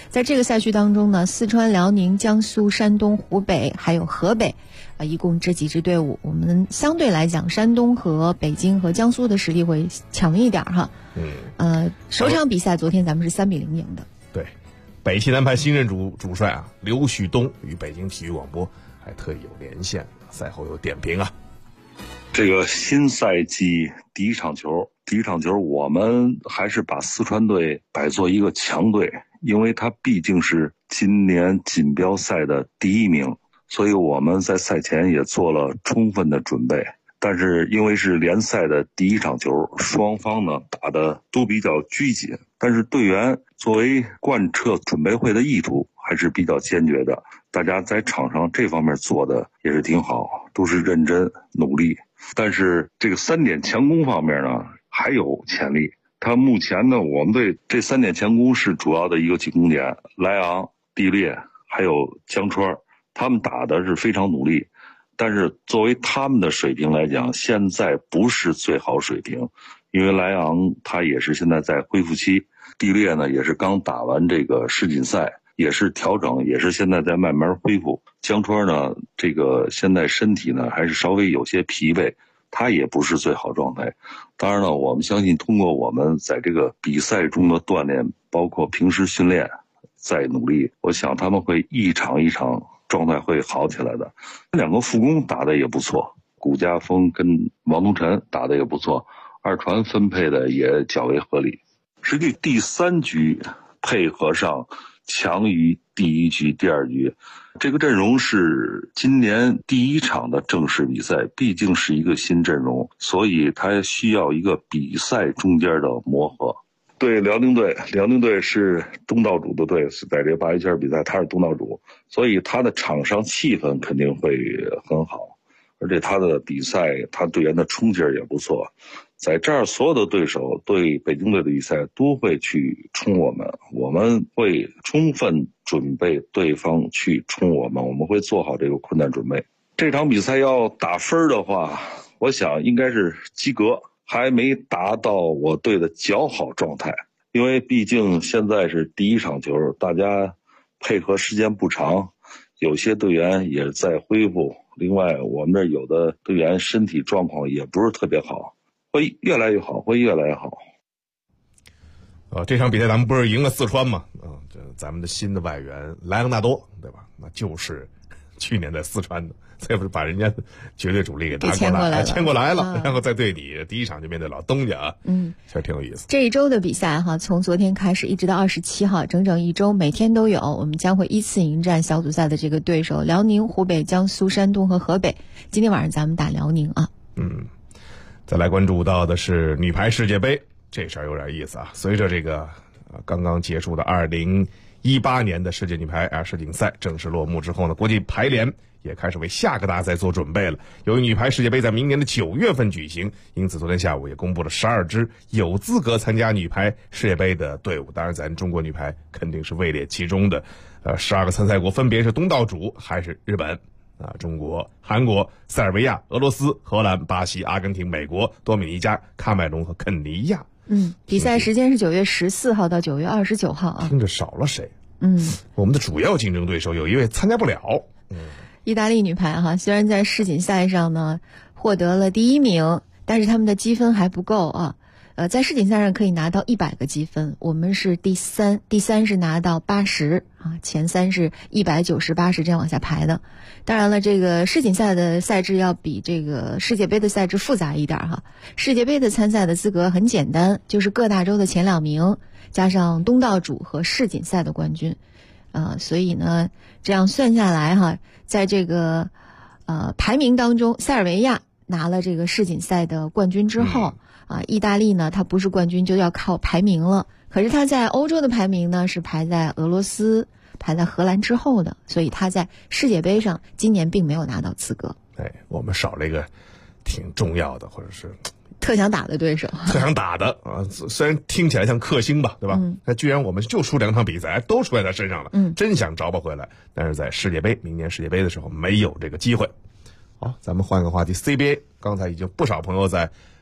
在这个赛区当中呢，四川、辽宁、江苏、山东、湖北还有河北，一共这几支队伍，我们相对来讲，山东和北京和江苏的实力会强一点哈。首场比赛昨天咱们是3-0赢的。 对，北汽男排新任主帅啊，刘旭东与北京体育广播还特意有连线，赛后有点评啊。 这个新赛季第一场球，我们还是把四川队摆作一个强队，因为它毕竟是今年锦标赛的第1名，所以我们在赛前也做了充分的准备。但是因为是联赛的第一场球，双方呢打的都比较拘谨，但是队员作为贯彻准备会的意图还是比较坚决的，大家在场上这方面做的也是挺好，都是认真努力。但是这个3点强攻方面呢还有潜力，他目前呢我们队这3点强攻是主要的一个进攻点，莱昂、地列还有江川，他们打的是非常努力，但是作为他们的水平来讲，现在不是最好水平，因为莱昂他也是现在在恢复期，地列呢也是刚打完这个世锦赛，也是调整，也是现在在慢慢恢复。江川呢这个现在身体呢还是稍微有些疲惫，他也不是最好状态。当然了，我们相信通过我们在这个比赛中的锻炼，包括平时训练再努力，我想他们会一场一场状态会好起来的。2个副攻打得也不错，谷家锋跟王东晨打得也不错，二传分配的也较为合理。实际第3局配合上强于第1局、第2局，这个阵容是今年第1场的正式比赛，毕竟是一个新阵容，所以它需要一个比赛中间的磨合。对辽宁队是东道主的队，是在这个8一圈比赛他是东道主，所以他的场上气氛肯定会很好，而且他的比赛他队员的冲劲儿也不错。在这儿所有的对手对北京队的比赛都会去冲我们，我们会充分准备对方去冲我们，我们会做好这个困难准备。这场比赛要打分的话，我想应该是及格，还没达到我队的较好状态，因为毕竟现在是第1场球，大家配合时间不长，有些队员也在恢复，另外我们这有的队员身体状况也不是特别好，会越来越好，会越来越好。 这场比赛咱们不是赢了四川吗？这咱们的新的外援莱昂纳多，对吧？那就是去年在四川的，这不是把人家绝对主力给拿过来了，然后再对你第1场就面对老东家啊，确实挺有意思。 这一周的比赛哈，从昨天开始一直到27号，整整1周，每天都有，我们将会依次迎战小组赛的这个对手：辽宁、湖北、江苏、山东和河北。今天晚上咱们打辽宁啊。 再来关注到的是女排世界杯，这事儿有点意思啊。随着这个刚刚结束的2018年的世界女排世锦赛正式落幕之后呢，国际排联也开始为下个大赛做准备了。由于女排世界杯在明年的9月份举行，因此昨天下午也公布了12支有资格参加女排世界杯的队伍。当然咱中国女排肯定是位列其中的。12个参赛国分别是东道主还是日本、中国、韩国、塞尔维亚、俄罗斯、荷兰、巴西、阿根廷、美国、多米尼加、喀麦隆和肯尼亚。 比赛时间是9月14号到9月29号啊。 听着少了谁？我们的主要竞争对手有一位参加不了。 意大利女排哈，虽然在世锦赛上呢获得了第1名，但是他们的积分还不够啊。在世锦赛上可以拿到100个积分，我们是第三是拿到80啊，前3是190、80这样往下排的。当然了，这个世锦赛的赛制要比这个世界杯的赛制复杂一点哈。世界杯的参赛的资格很简单，就是各大洲的前2名加上东道主和世锦赛的冠军。所以呢，这样算下来哈，在这个排名当中，塞尔维亚拿了这个世锦赛的冠军之后。意大利呢，它不是冠军就要靠排名了。可是它在欧洲的排名呢，是排在俄罗斯、排在荷兰之后的，所以它在世界杯上今年并没有拿到资格。 我们少了一个挺重要的，或者是特想打的对手。 特想打的啊，虽然听起来像克星吧，对吧？那居然我们就输2场比赛，都出在他身上了。真想找回来，但是在世界杯，明年世界杯的时候没有这个机会。好，咱们换个话题 ，CBA。刚才已经不少朋友在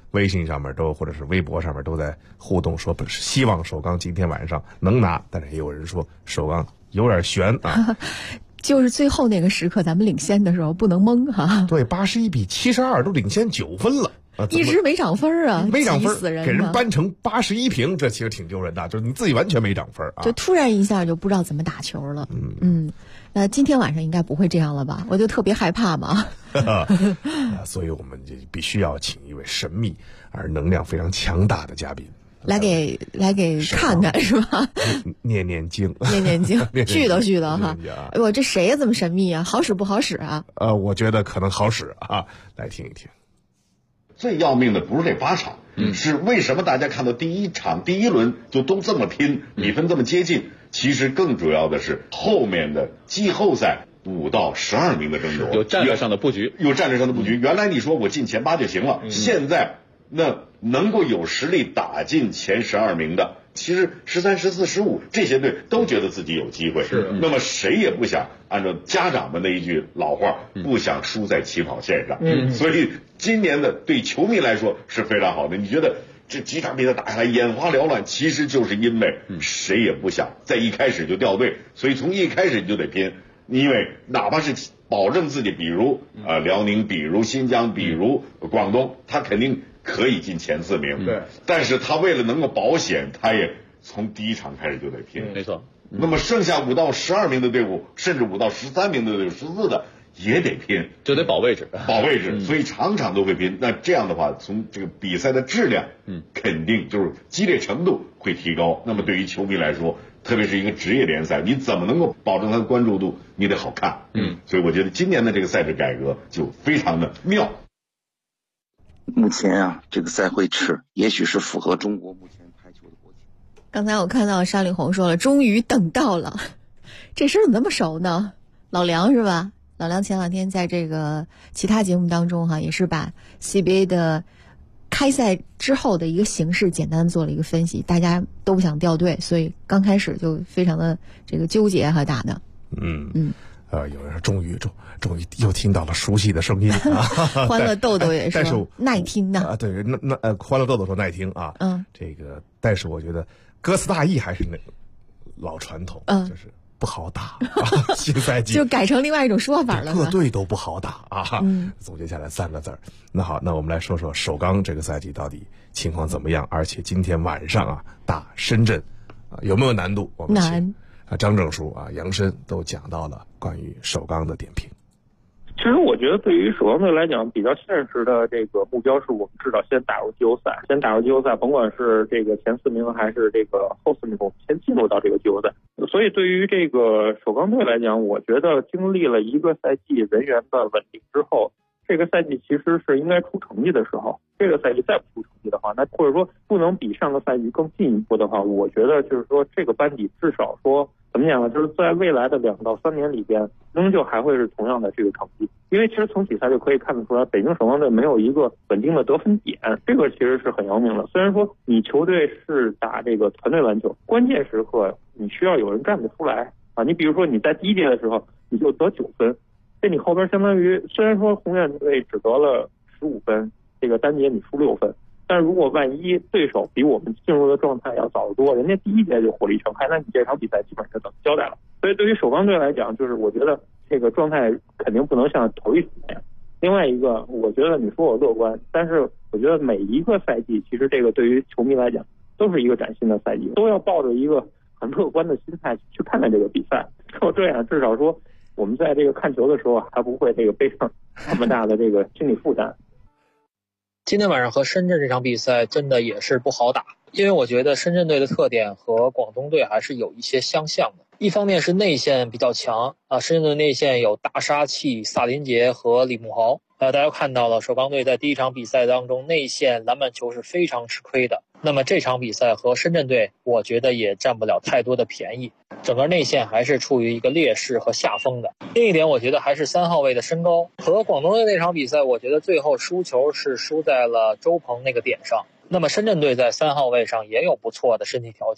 微信上面或者是微博上面都在互动，说希望首钢今天晚上能拿，但是也有人说首钢有点悬啊。 就是最后那个时刻，咱们领先的时候不能懵哈。 对，81-72都领先9分了。 一直没涨分啊， 没涨分， 死人给人扳成81平，这其实挺丢人的，就是你自己完全没涨分啊， 就突然一下就不知道怎么打球了。那今天晚上应该不会这样了吧？我就特别害怕嘛。 所以我们就必须要请一位神秘而能量非常强大的嘉宾来给看看是吧？ 念念经， 念念经，絮叨哈。我这谁呀这么神秘啊？好使不好使啊？ 我觉得可能好使啊，来听一听。 最要命的不是这8场，是为什么大家看到第一场第一轮就都这么拼，比分这么接近？其实更主要的是后面的季后赛5到12名的争夺， 有战略上的布局， 原来你说我进前8就行了，现在那能够有实力打进前12名的，其实13、14、15这些队都觉得自己有机会。是，那么谁也不想按照家长们的一句老话，不想输在起跑线上。所以今年的对球迷来说是非常好的。你觉得这几场比赛打下来眼花缭乱，其实就是因为谁也不想在一开始就掉队，所以从一开始你就得拼。因为哪怕是保证自己，比如辽宁，比如新疆，比如广东，他肯定可以进前4名。对，但是他为了能够保险，他也从第一场开始就得拼。 没错。 那么剩下5到12名的队伍，甚至5到13名的队伍，14的也得拼， 就得保位置， 所以场场都会拼。那这样的话，从这个比赛的质量，肯定就是激烈程度会提高。那么对于球迷来说，特别是一个职业联赛，你怎么能够保证它的关注度？你得好看。所以我觉得今年的这个赛制改革就非常的妙。 目前啊，这个赛会制也许是符合中国目前排球的国情。 刚才我看到沙里红说了，终于等到了，这事儿怎么那么熟呢？老梁是吧？老梁前2天在这个其他节目当中哈，也是把 CBA 的开赛之后的一个形势简单做了一个分析，大家都不想掉队，所以刚开始就非常的这个纠结和打的。 有人说终于又听到了熟悉的声音啊！ 欢乐豆豆也说，但是耐听呢。 对，那欢乐豆豆说耐听啊。这个，但是我觉得哥斯大意还是那老传统，就是不好打。新赛季就改成另外一种说法了， 各队都不好打啊。总结下来3个字。那好，那我们来说说首钢这个赛季到底情况怎么样？而且今天晚上啊打深圳有没有难度？我们难。 张正书杨申都讲到了关于首钢的点评。 其实我觉得对于首钢队来讲，比较现实的这个目标是我们至少先打入季后赛，甭管是这个前4名还是这个后4名，我们先进入到这个季后赛。所以对于这个首钢队来讲，我觉得经历了一个赛季人员的稳定之后，这个赛季其实是应该出成绩的时候。这个赛季再不出成绩的话，那或者说不能比上个赛季更进一步的话，我觉得就是说这个班底至少说怎么讲呢？就是在未来的2到3年里边，仍旧还会是同样的这个成绩。因为其实从比赛就可以看得出来，北京首钢队没有一个稳定的得分点，这个其实是很要命的。虽然说你球队是打这个团队篮球，关键时刻你需要有人站得出来啊。你比如说你在第1节的时候你就得9分，这你后边相当于虽然说宏远队只得了15分，这个单节你输6分。但如果万一对手比我们进入的状态要早得多，人家第1节就火力全开，那你这场比赛基本上就等交代了。所以对于首钢队来讲，就是我觉得这个状态肯定不能像头一场那样。另外一个，我觉得你说我乐观，但是我觉得每一个赛季，其实这个对于球迷来讲都是一个崭新的赛季，都要抱着一个很乐观的心态去看待这个比赛。就这样，至少说我们在这个看球的时候还不会这个背上那么大的这个心理负担。 今天晚上和深圳这场比赛真的也是不好打，因为我觉得深圳队的特点和广东队还是有一些相像的。一方面是内线比较强深圳队内线有大杀器萨林杰和李慕豪。大家看到了首钢队在第1场比赛当中内线篮板球是非常吃亏的。那么这场比赛和深圳队我觉得也占不了太多的便宜，整个内线还是处于一个劣势和下风的。另一点我觉得还是3号位的身高，和广东队那场比赛我觉得最后输球是输在了周鹏那个点上。那么深圳队在3号位上也有不错的身体条件，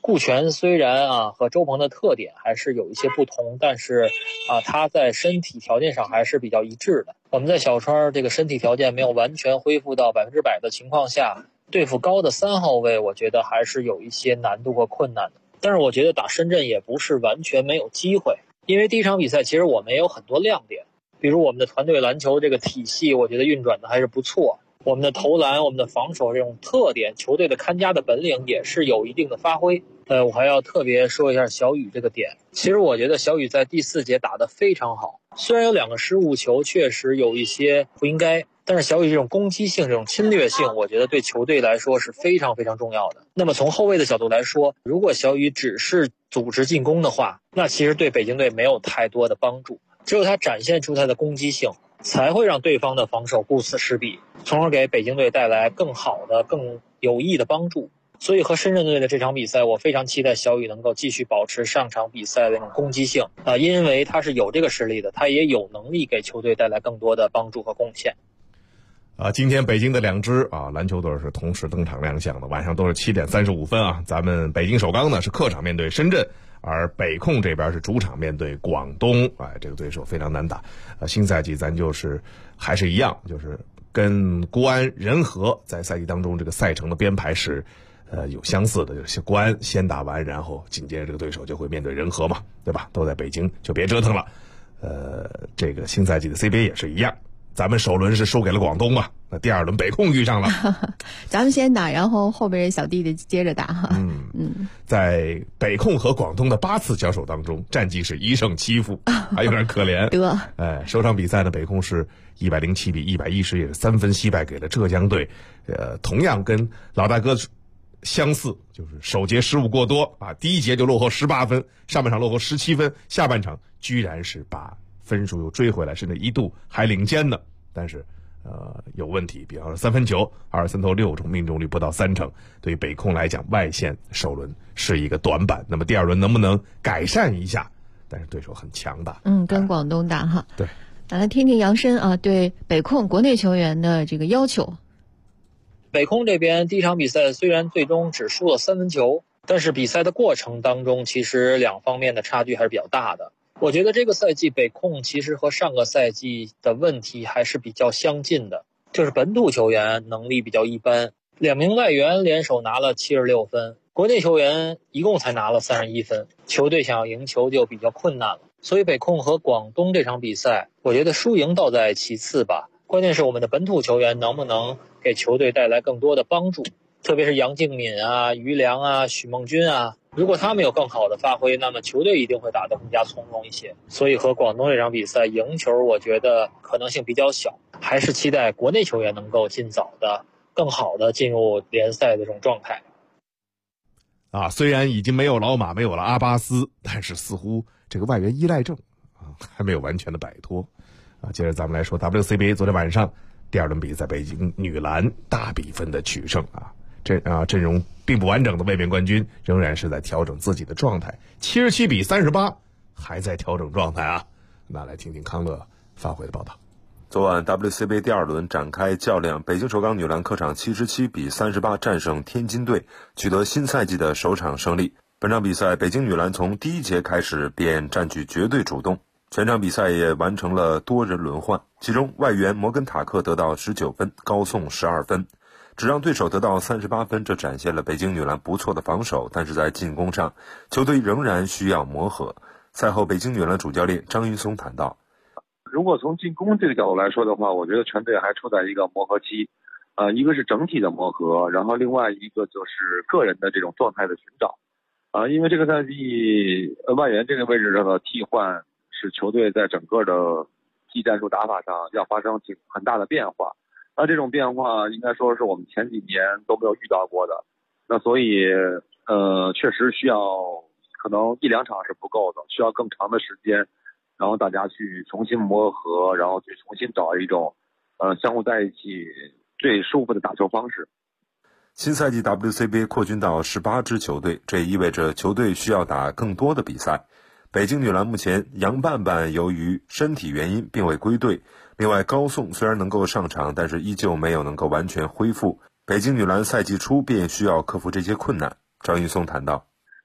顾全虽然和周鹏的特点还是有一些不同，但是他在身体条件上还是比较一致的。我们在小川这个身体条件没有完全恢复到100%的情况下，对付高的3号位，我觉得还是有一些难度和困难的。但是我觉得打深圳也不是完全没有机会，因为第一场比赛其实我们也有很多亮点，比如我们的团队篮球这个体系，我觉得运转的还是不错。我们的投篮、我们的防守这种特点，球队的看家的本领也是有一定的发挥。我还要特别说一下小雨这个点。其实我觉得小雨在第4节打得非常好，虽然有2个失误球，确实有一些不应该，但是小雨这种攻击性、这种侵略性，我觉得对球队来说是非常非常重要的。那么从后卫的角度来说，如果小雨只是组织进攻的话，那其实对北京队没有太多的帮助。只有他展现出他的攻击性，才会让对方的防守顾此失彼，从而给北京队带来更好的、更有益的帮助。所以和深圳队的这场比赛，我非常期待小雨能够继续保持上场比赛的那种攻击性因为他是有这个实力的，他也有能力给球队带来更多的帮助和贡献。 今天北京的2支篮球队是同时登场亮相的，晚上都是7点35分啊。咱们北京首钢呢是客场面对深圳，而北控这边是主场面对广东，这个对手非常难打。新赛季咱就是还是一样，就是跟国安、仁和在赛季当中这个赛程的编排是有相似的，就是国安先打完，然后紧接着这个对手就会面对仁和嘛，对吧？都在北京，就别折腾了。这个新赛季的 CBA 也是一样。咱们首轮是输给了广东嘛，那第2轮北控遇上了， 咱们先打，然后后边小弟弟接着打哈。 在北控和广东的8次交手当中，战绩是1胜7负，还有点可怜。首场比赛呢，北控是107比110，也是3分惜败给了浙江队。同样跟老大哥相似，就是首节失误过多第1节就落后18分，上半场落后17分，下半场居然是把分数又追回来，甚至一度还领先呢。但是有问题，比方说3分球23投6中，命中率不到30%，对于北控来讲，外线首轮是一个短板。那么第2轮能不能改善一下？但是对手很强大。 跟广东打哈。 对， 来听听杨申对北控国内球员的这个要求。 北控这边第1场比赛虽然最终只输了3分球，但是比赛的过程当中，其实2方面的差距还是比较大的。我觉得这个赛季北控其实和上个赛季的问题还是比较相近的，就是本土球员能力比较一般，2名外援联手拿了76分，国内球员一共才拿了31分，球队想要赢球就比较困难了。所以北控和广东这场比赛，我觉得输赢倒在其次吧，关键是我们的本土球员能不能给球队带来更多的帮助，特别是杨敬敏于良许梦君如果他们有更好的发挥，那么球队一定会打得更加从容一些。所以和广东这场比赛赢球，我觉得可能性比较小，还是期待国内球员能够尽早的、更好的进入联赛的这种状态。 虽然已经没有老马，没有了阿巴斯，但是似乎这个外援依赖症还没有完全的摆脱。接着咱们来说 WCBA 昨天晚上第2轮比赛，北京女篮大比分的取胜阵容并不完整的卫冕冠军仍然是在调整自己的状态，77比38还在调整状态那来听听康乐发回的报道。 昨晚 WCBA 第2轮展开较量，北京首钢女篮客场77比38战胜天津队，取得新赛季的首场胜利。本场比赛北京女篮从第1节开始便占据绝对主动，全场比赛也完成了多人轮换，其中外援摩根塔克得到19分，高颂12分，只让对手得到38分，这展现了北京女篮不错的防守，但是在进攻上，球队仍然需要磨合。赛后，北京女篮主教练张云松谈到， 如果从进攻这个角度来说的话，我觉得全队还处在一个磨合期，一个是整体的磨合，然后另外一个就是个人的这种状态的寻找，因为这个赛季外援这个位置上的替换使球队在整个的技战术打法上要发生很大的变化，那这种变化应该说是我们前几年都没有遇到过的，那所以确实需要可能1-2场是不够的，需要更长的时间，然后大家去重新磨合，然后去重新找一种相互在一起最舒服的打球方式。 新赛季 WCBA 扩军到18支球队，这意味着球队需要打更多的比赛。北京女篮目前杨伴伴由于身体原因并未归队，另外高颂虽然能够上场，但是依旧没有能够完全恢复。北京女篮赛季初便需要克服这些困难。张云松谈到，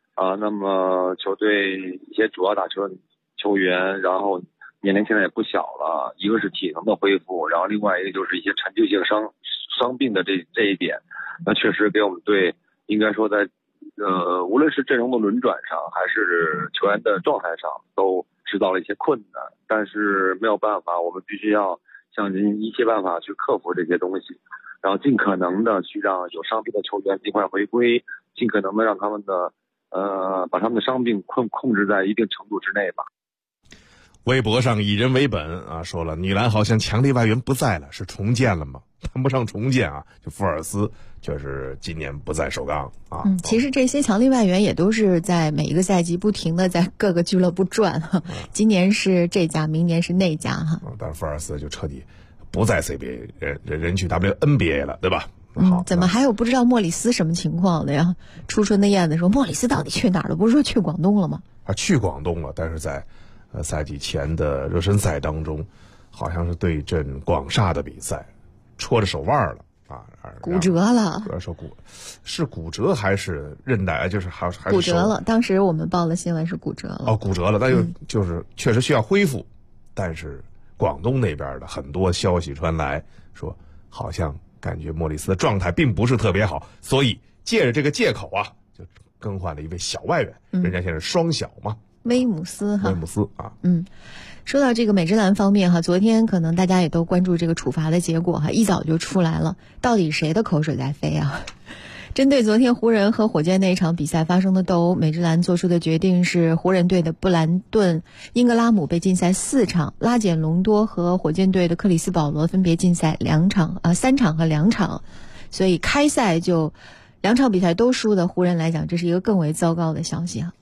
那么球队一些主要打球球员，然后年龄现在也不小了，一个是体能的恢复，然后另外一个就是一些陈旧性伤病的这一点，那确实给我们队应该说在无论是阵容的轮转上，还是球员的状态上，都制造了一些困难。但是没有办法，我们必须要想尽一切办法去克服这些东西，然后尽可能的去让有伤病的球员尽快回归，尽可能的让他们的把他们的伤病控制在一定程度之内吧。 微博上以人为本啊，说了女篮好像强力外援不在了，是重建了吗？谈不上重建啊，就福尔斯确实今年不在首钢啊。 其实这些强力外援也都是在每一个赛季不停的在各个俱乐部转哈，今年是这家，明年是那家哈。 但是福尔斯就彻底不在 CBA， 人去 WNBA 了，对吧？ 怎么还有不知道莫里斯什么情况的呀？初春的燕子说莫里斯到底去哪儿了？不是说去广东了吗？ 去广东了，但是在赛季前的热身赛当中，好像是对阵广厦的比赛，戳着手腕了啊， 骨折了。 说是骨折还是韧带？就是还是骨折了。当时我们报了新闻是骨折了。 哦，骨折了，那就是确实需要恢复，但是广东那边的很多消息传来说，好像感觉莫里斯的状态并不是特别好，所以借着这个借口啊，就更换了一位小外援，人家现在是双小嘛。 威姆斯啊， 说到这个美职篮方面哈，昨天可能大家也都关注这个处罚的结果哈，一早就出来了，到底谁的口水在飞啊？针对昨天湖人和火箭那一场比赛发生的斗殴，美职篮做出的决定是湖人队的布兰顿·英格拉姆被禁赛4场，拉简·隆多和火箭队的克里斯·保罗分别禁赛3场和2场，所以开赛就2场比赛都输的湖人来讲，这是一个更为糟糕的消息啊。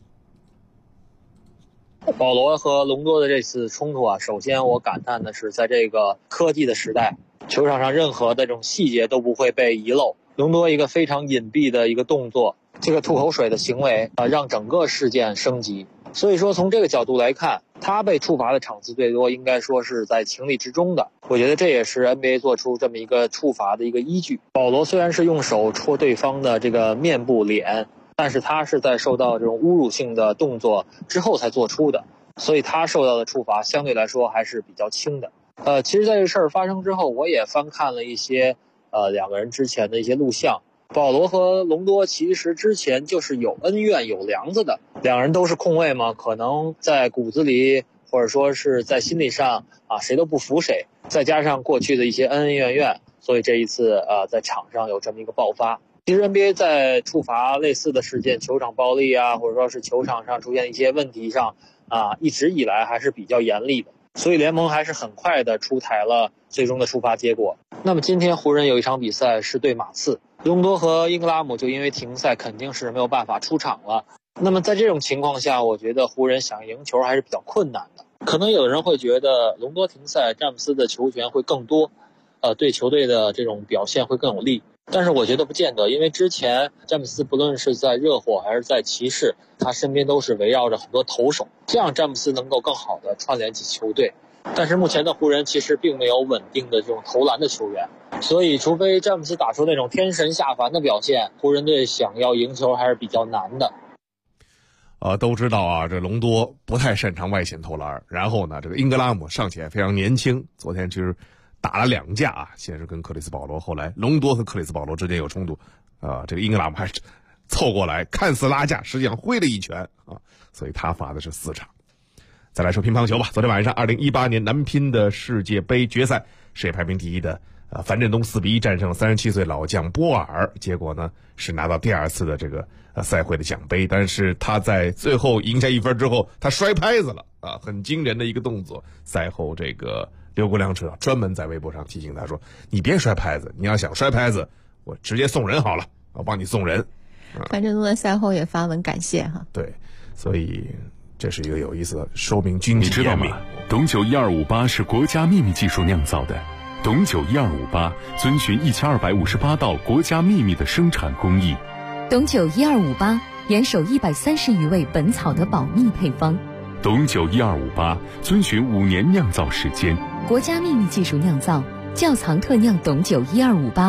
保罗和隆多的这次冲突啊，首先我感叹的是，在这个科技的时代，球场上任何的这种细节都不会被遗漏。隆多一个非常隐蔽的一个动作，这个吐口水的行为让整个事件升级。所以说从这个角度来看，他被处罚的场次最多，应该说是在情理之中的。我觉得这也是 NBA 做出这么一个处罚的一个依据。保罗虽然是用手戳对方的这个面部脸，但是他是在受到这种侮辱性的动作之后才做出的，所以他受到的处罚相对来说还是比较轻的。其实在这事儿发生之后，我也翻看了一些两个人之前的一些录像。保罗和隆多其实之前就是有恩怨有梁子的，两人都是控卫嘛，可能在骨子里或者说是在心理上谁都不服谁，再加上过去的一些恩恩怨怨，所以这一次在场上有这么一个爆发。其实 NBA 在处罚类似的事件，球场暴力或者说是球场上出现一些问题上一直以来还是比较严厉的，所以联盟还是很快的出台了最终的处罚结果。那么今天湖人有一场比赛是对马刺，隆多和英格拉姆就因为停赛肯定是没有办法出场了。那么在这种情况下，我觉得湖人想赢球还是比较困难的。可能有人会觉得隆多停赛，詹姆斯的球权会更多，对球队的这种表现会更有利。但是我觉得不见得，因为之前詹姆斯不论是在热火还是在骑士，他身边都是围绕着很多投手，这样詹姆斯能够更好的串联起球队。但是目前的湖人其实并没有稳定的这种投篮的球员，所以除非詹姆斯打出那种天神下凡的表现，湖人队想要赢球还是比较难的。 都知道这隆多不太擅长外线投篮，然后呢，这个英格拉姆尚且非常年轻，昨天其实打了2架先是跟克里斯保罗，后来隆多和克里斯保罗之间有冲突，这个英格拉姆还是凑过来，看似拉架，实际上挥了一拳所以他罚的是4场。再来说乒乓球吧，昨天晚上2018年男乒的世界杯决赛，世界排名第1的樊振东4-1战胜了37岁老将波尔，结果呢是拿到第2次的这个赛会的奖杯，但是他在最后赢下1分之后，他摔拍子了很惊人的一个动作。赛后这个刘国梁指导专门在微博上提醒他说，你别摔拍子，你要想摔拍子，我直接送人好了，我帮你送人。 樊振东在赛后也发文感谢对，所以这是一个有意思的说明军纪严明。 你知道吗？董酒1258是国家秘密技术酿造的，董酒1258遵循1258道国家秘密的生产工艺。 董酒1258严守130余味本草的保密配方。 董酒1258遵循5年酿造时间， 国家秘密技术酿造，窖藏特酿董酒1258，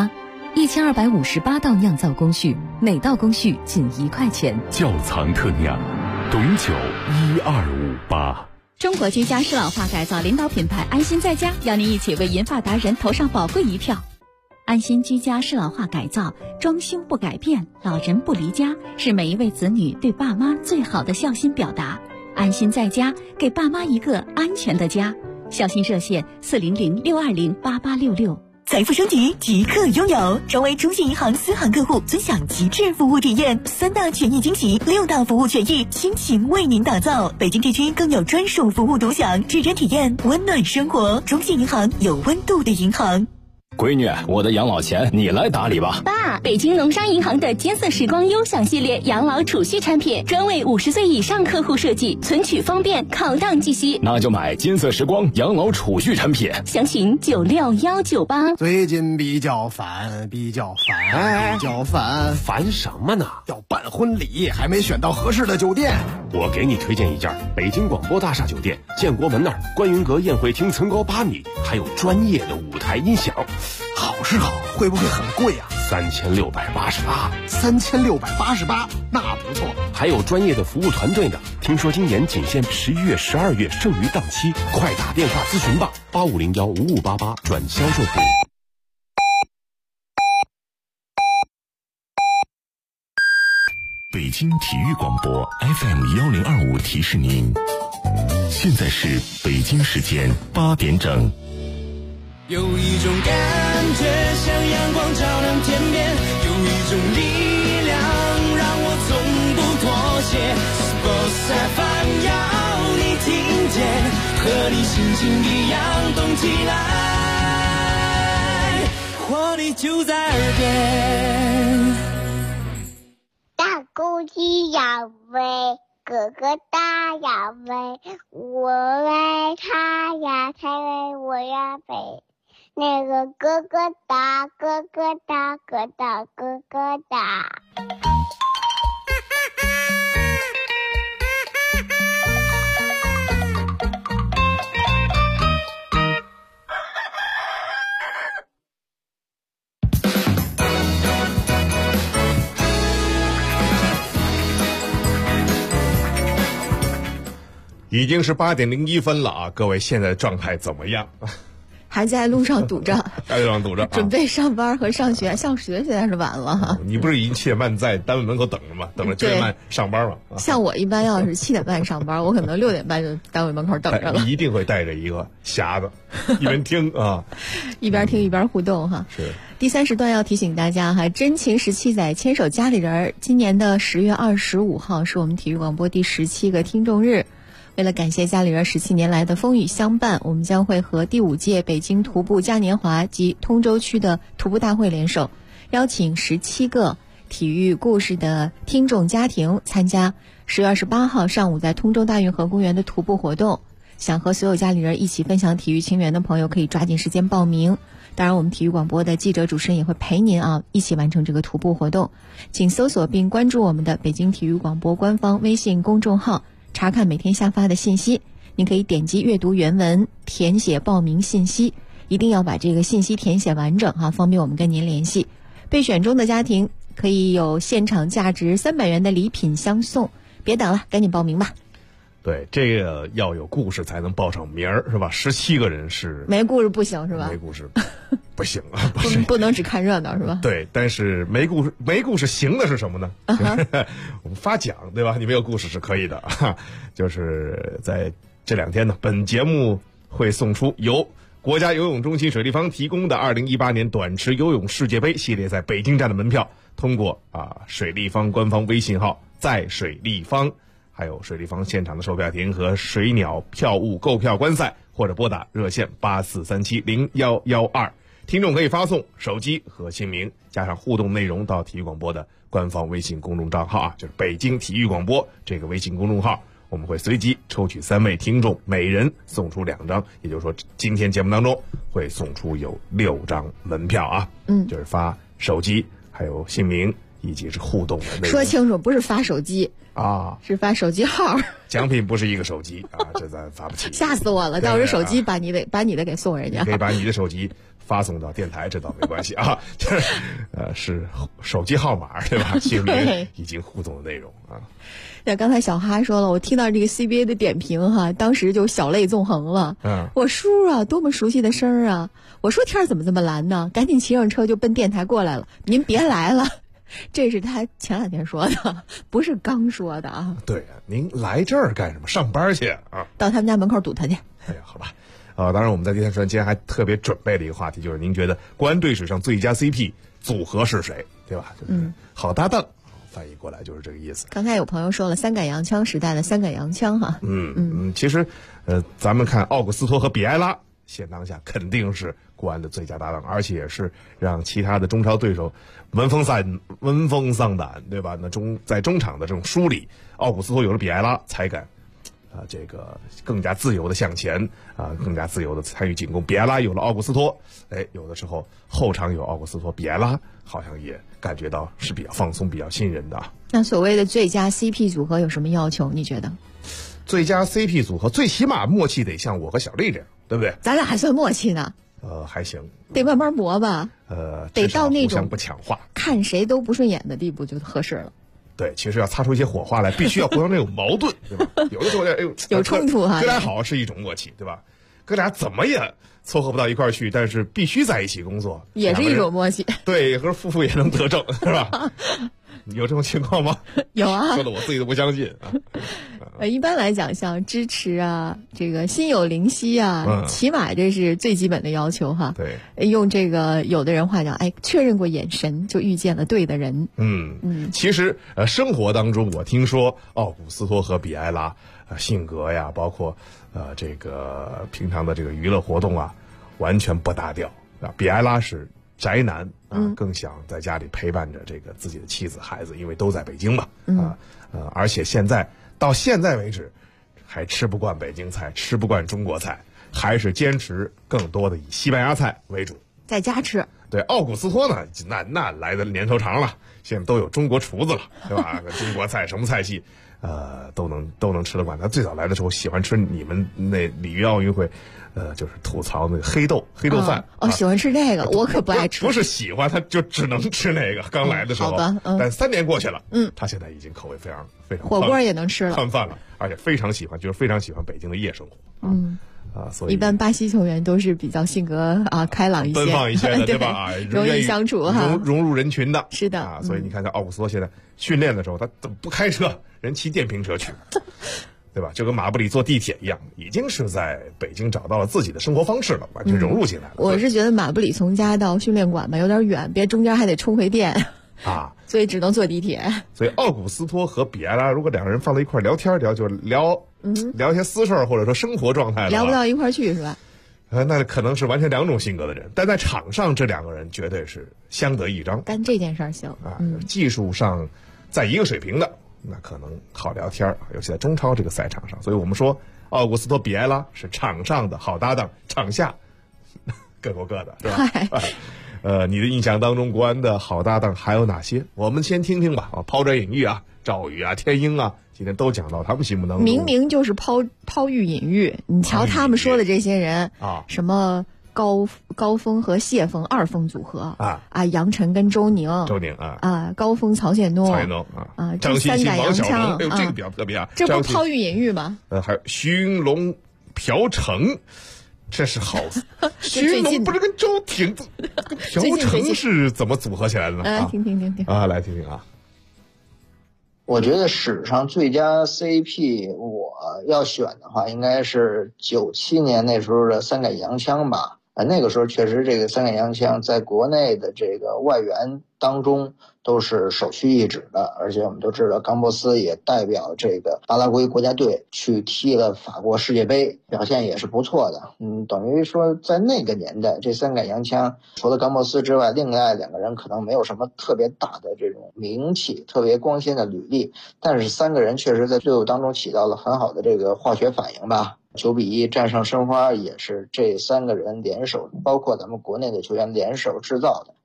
，1258道酿造工序，每道工序仅1块钱。 窖藏特酿，董酒1258。 中国居家适老化改造领导品牌安心在家，邀您一起为银发达人投上宝贵一票。安心居家适老化改造，装修不改变，老人不离家，是每一位子女对爸妈最好的孝心表达。安心在家，给爸妈一个安全的家。孝心热线400-620-8866。 财富升级即刻拥有，成为中信银行私行客户，尊享极致服务体验，3大权益惊喜，6大服务权益，倾情为您打造。北京地区更有专属服务独享，智臻体验温暖生活。中信银行，有温度的银行。 闺女，我的养老钱你来打理吧。 爸，北京农商银行的金色时光优享系列养老储蓄产品，专为50岁以上客户设计，存取方便，考档计息。 那就买金色时光养老储蓄产品， 详询96198。 最近比较烦， 烦什么呢？ 要办婚礼，还没选到合适的酒店。 我给你推荐一家北京广播大厦酒店，建国门那儿观云阁宴会厅层高8米，还有专业的舞台音响。 好是好，会不会很贵啊 ？3688。 3688，那不错。 还有专业的服务团队呢。听说今年仅限11月、12月剩余档期，快打电话咨询吧，85015588转销售部。 北京体育广播 FM1025提示您，现在是北京时间8点整。 有一种感觉像阳光照亮天边，有一种力量让我从不妥协。Sports FM 要你听见，和你心情一样动起来，活力就在耳边。 大公鸡要飞，哥哥大要飞，我爱他呀，才为我要飞。那个哥哥大，哥哥大，哥大哥哥大。 已经是8点01分了啊！各位现在的状态怎么样？ 还在路上堵着，准备上班和上学。上学现在是晚了哈。 你不是已经7点半在单位门口等着吗？等着9点半上班吗？ 像我一般要是7点半上班，我可能6点半就单位门口等着了。 你一定会带着一个匣子，一边听啊， 一边听一边互动哈。 是。 第3时段要提醒大家哈，真情17载牵手家里人。今年的10月25号是我们体育广播第17个听众日。为了感谢家里人17年来的风雨相伴，我们将会和第5届北京徒步嘉年华及通州区的徒步大会联手，邀请17个体育故事的听众家庭参加10月28号上午在通州大运河公园的徒步活动。想和所有家里人一起分享体育情缘的朋友可以抓紧时间报名。当然我们体育广播的记者主持人也会陪您一起完成这个徒步活动。请搜索并关注我们的北京体育广播官方微信公众号，查看每天下发的信息。您可以点击阅读原文，填写报名信息，一定要把这个信息填写完整方便我们跟您联系。被选中的家庭可以有现场价值300元的礼品相送。别等了，赶紧报名吧。 对，这个要有故事才能报上名儿，是吧？17个人是没故事不行，是吧？ 没故事不行啊， 不能只看热闹，是吧？ 对，但是没故事行的是什么呢？我们发奖，对吧？你没有故事是可以的，就是在这2天呢，本节目会送出由国家游泳中心水立方提供的2018年短池游泳世界杯系列在北京站的门票，通过水立方官方微信号在水立方，还有水立方现场的售票亭和水鸟票务购票观赛，或者拨打热线84370112。听众可以发送手机和姓名加上互动内容到体育广播的官方微信公众账号就是北京体育广播这个微信公众号。我们会随机抽取3位听众，每人送出2张，也就是说今天节目当中会送出有6张门票就是发手机还有姓名以及是互动的内容。 说清楚，不是发手机啊， 是发手机号。 奖品不是一个手机啊，这咱发不起。 吓死我了！到时候手机把你的给送人家。 可以把你的手机发送到电台，这倒没关系啊。是手机号码对吧？其实已经互动的内容啊。 对，刚才小哈说了，我听到这个 CBA 的点评哈，当时就小泪纵横了。我叔啊，多么熟悉的声儿啊！我说天怎么这么蓝呢？赶紧骑上车就奔电台过来了。您别来了。这是他前两天说的，不是刚说的啊。 对啊，您来这儿干什么？上班去啊？ 到他们家门口堵他去。 哎呀，好吧。当然我们在第三时段今天还特别准备了一个话题，就是您觉得国安队史上最佳 CP 组合是谁？对吧？就是好搭档。翻译过来就是这个意思。 刚才有朋友说了，三杆洋枪时代的三杆洋枪哈。 其实咱们看奥古斯托和比埃拉，现当下肯定是国安的最佳搭档，而且也是让其他的中超对手闻风丧胆，对吧？那在中场的这种梳理，奥古斯托有了比埃拉才敢这个更加自由的向前更加自由的参与进攻。比埃拉有了奥古斯托，有的时候后场有奥古斯托，比埃拉好像也感觉到是比较放松、比较信任的。 那所谓的最佳 CP 组合有什么要求？你觉得？ 最佳 CP 组合最起码默契得像我和小丽这样，对不对？ 咱俩还算默契呢。 还行， 得慢慢磨吧。得到那种不强化， 看谁都不顺眼的地步就合适了。 对，其实要擦出一些火花来，必须要互相有矛盾，对吧？有的时候有冲突哈。 哥俩好是一种默契，对吧？哥俩怎么也凑合不到一块儿去，但是必须在一起工作， 也是一种默契。 对，和夫妇也能得正，是吧？有这种情况吗？ 有啊， 说的我自己都不相信啊。 一般来讲，像支持啊，这个心有灵犀啊，起码这是最基本的要求哈。 对， 用这个有的人话讲，确认过眼神就遇见了对的人。 其实生活当中我听说奥古斯托和比埃拉性格呀，包括这个平常的这个娱乐活动啊，完全不搭调啊。比埃拉是宅男更想在家里陪伴着这个自己的妻子孩子，因为都在北京嘛而且到现在为止还吃不惯北京菜，吃不惯中国菜，还是坚持更多的以西班牙菜为主， 在家吃。 对，奥古斯托呢，那来的年头长了，现在都有中国厨子了，对吧？中国菜什么菜系都能吃得惯。他最早来的时候喜欢吃你们那里约奥运会就是吐槽那个黑豆饭。 喜欢吃这个，我可不爱吃。 不是喜欢，他就只能吃那个。刚来的时候， 好吧， 但3年过去了，他现在已经口味非常非常火锅也能吃了， 宽泛了，而且非常喜欢北京的夜生活。所以一般巴西球员都是比较性格开朗一些、 奔放一些的，对吧？ 容易相处融入人群的。 是的所以你看，像奥古斯托现在训练的时候，他怎么不开车，人骑电瓶车去，对吧？就跟马布里坐地铁一样，已经是在北京找到了自己的生活方式了，完全融入进来了。 我是觉得马布里从家到训练馆吧有点远，别中间还得充回电所以只能坐地铁。 所以奥古斯托和比埃拉，如果两个人放在一块聊天就聊一些私事或者说生活状态， 聊不到一块去是吧？ 那可能是完全两种性格的人，但在场上这两个人绝对是相得益彰。 干这件事儿行技术上在一个水平的，那可能好聊天，尤其在中超这个赛场上。所以我们说，奥古斯托比埃拉是场上的好搭档，场下各过各的，是吧？你的印象当中，国安的好搭档还有哪些？我们先听听吧。抛砖引玉啊，赵宇啊，天鹰啊，今天都讲到他们心目当中。 明明就是抛玉引玉，你瞧他们说的这些人什么高峰和谢峰二峰组合杨晨跟周宁高峰曹显东张欣欣王小龙， 这个比较特别啊， 这不抛玉引玉吗？ 还有徐云龙、朴成。这是好，徐云龙不是跟周挺、跟朴成是怎么组合起来的呢？ 听来听听啊！ 我觉得史上最佳 CP， 我要选的话，应该是97年那时候的三杆洋枪吧。那个时候确实这个三杆洋枪在国内的这个外援当中都是首屈一指的，而且我们都知道冈波斯也代表这个巴拉圭国家队去踢了法国世界杯，表现也是不错的。等于说在那个年代，这三杆洋枪除了冈波斯之外，另外两个人可能没有什么特别大的这种名气，特别光鲜的履历，但是三个人确实在队伍当中起到了很好的这个化学反应吧。9-1战胜申花也是这三个人联手，包括咱们国内的球员联手制造的。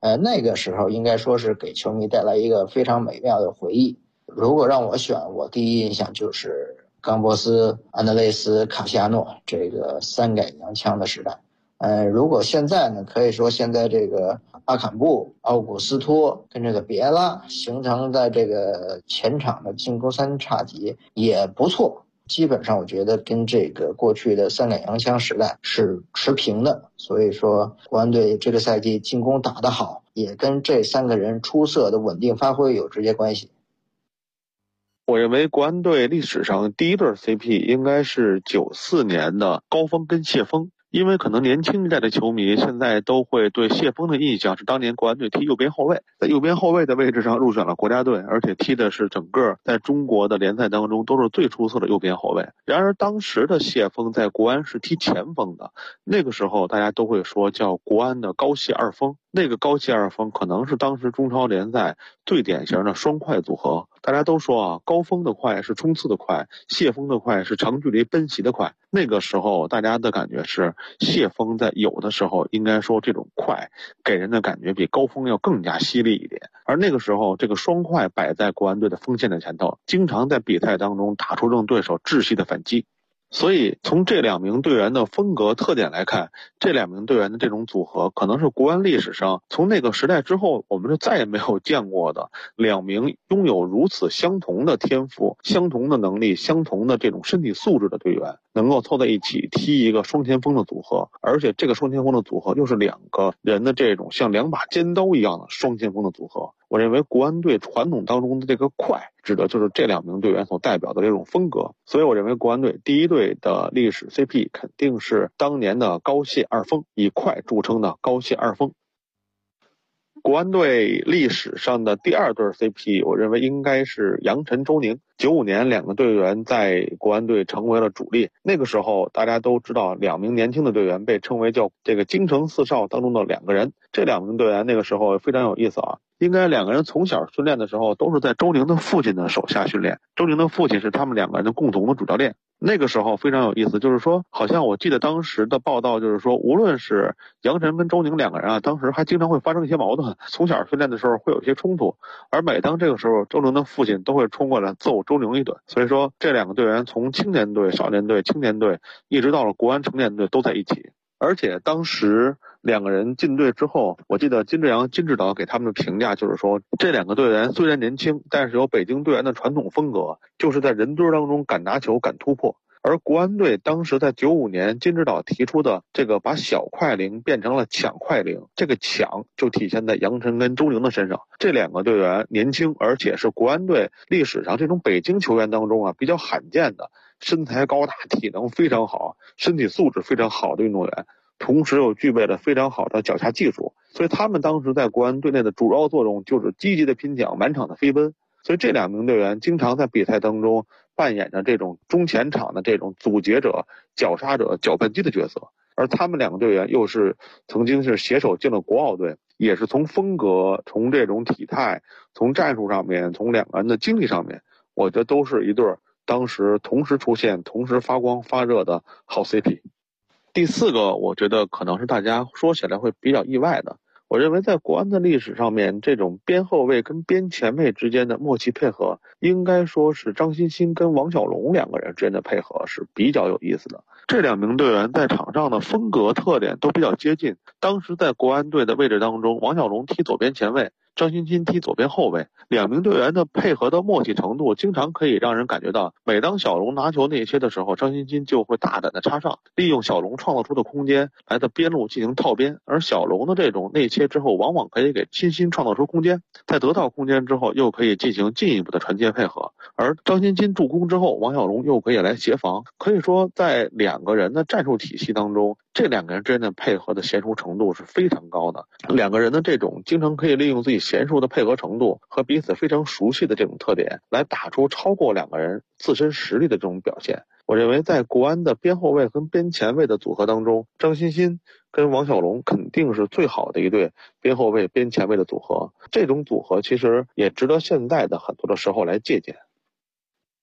那个时候应该说是给球迷带来一个非常美妙的回忆。如果让我选，我第一印象就是冈波斯、安德雷斯、卡西亚诺这个三改洋枪的时代。如果现在呢，可以说现在这个阿坎布、奥古斯托跟这个别拉形成的这个前场的进攻三叉戟也不错，基本上我觉得跟这个过去的三改洋枪时代是持平的。所以说国安队这个赛季进攻打得好，也跟这三个人出色的稳定发挥有直接关系。 我认为国安队历史上第一对 CP 应该是94年的高峰跟谢峰。因为可能年轻一代的球迷现在都会对谢峰的印象是当年国安队踢右边后卫，在右边后卫的位置上入选了国家队，而且踢的是整个在中国的联赛当中都是最出色的右边后卫。然而当时的谢峰在国安是踢前锋的，那个时候大家都会说叫国安的高谢二锋。那个高谢二锋可能是当时中超联赛最典型的双快组合。大家都说啊，高峰的快是冲刺的快，谢峰的快是长距离奔袭的快。那个时候大家的感觉是谢峰在有的时候应该说这种快给人的感觉比高峰要更加犀利一点。而那个时候这个双快摆在国安队的锋线的前头，经常在比赛当中打出让对手窒息的反击。所以从这两名队员的风格特点来看，这两名队员的这种组合可能是国安历史上从那个时代之后我们就再也没有见过的两名拥有如此相同的天赋、相同的能力、相同的这种身体素质的队员能够凑在一起踢一个双前锋的组合，而且这个双前锋的组合又是两个人的这种像两把尖刀一样的双前锋的组合。我认为国安队传统当中的这个快指的就是这两名队员所代表的这种风格，所以我认为国安队第一队的历史 CP 肯定是当年的高谢二锋，以快著称的高谢二锋。国安队历史上的第二对 CP 我认为应该是杨晨、周宁。95年两个队员在国安队成为了主力，那个时候大家都知道两名年轻的队员被称为叫这个京城四少当中的两个人。这两名队员那个时候非常有意思啊，应该两个人从小训练的时候都是在周宁的父亲的手下训练，周宁的父亲是他们两个人的共同的主教练。那个时候非常有意思，就是说好像我记得当时的报道就是说，无论是杨晨跟周宁两个人啊，当时还经常会发生一些矛盾，从小训练的时候会有一些冲突，而每当这个时候周宁的父亲都会冲过来揍周宁一顿。所以说这两个队员从青年队、少年队、青年队一直到了国安成年队都在一起。而且当时两个人进队之后，我记得金志扬、金指导给他们的评价就是说，这两个队员虽然年轻，但是有北京队员的传统风格，就是在人堆当中敢拿球、敢突破。而国安队当时在95年金指导提出的这个把小快灵变成了抢快灵，这个抢就体现在杨晨跟周宁的身上。这两个队员年轻，而且是国安队历史上这种北京球员当中啊比较罕见的身材高大、体能非常好、身体素质非常好的运动员，同时又具备了非常好的脚下技术，所以他们当时在国安队内的主要作用就是积极的拼抢、满场的飞奔。所以这两名队员经常在比赛当中扮演着这种中前场的这种阻截者、绞杀者、搅拌机的角色。而他们两个队员又是曾经是携手进了国奥队，也是从风格、从这种体态、从战术上面、从两个人的经历上面，我觉得都是一对当时同时出现、同时发光发热的好 CP。第四个，我觉得可能是大家说起来会比较意外的。我认为在国安的历史上面，这种边后卫跟边前卫之间的默契配合，应该说是张欣欣跟王小龙两个人之间的配合是比较有意思的。这两名队员在场上的风格特点都比较接近。当时在国安队的位置当中，王小龙踢左边前卫，张欣欣踢左边后卫，两名队员的配合的默契程度经常可以让人感觉到，每当小龙拿球内切的时候，张欣欣就会大胆的插上，利用小龙创造出的空间来在边路进行套边，而小龙的这种内切之后往往可以给欣欣创造出空间，在得到空间之后又可以进行进一步的传接配合，而张欣欣助攻之后，王小龙又可以来协防。可以说在两个人的战术体系当中，这两个人之间的配合的娴熟程度是非常高的。两个人的这种经常可以利用自己娴熟的配合程度和彼此非常熟悉的这种特点，来打出超过两个人自身实力的这种表现。我认为在国安的边后卫和边前卫的组合当中，张欣欣跟王小龙肯定是最好的一对边后卫边前卫的组合。这种组合其实也值得现在的很多的时候来借鉴。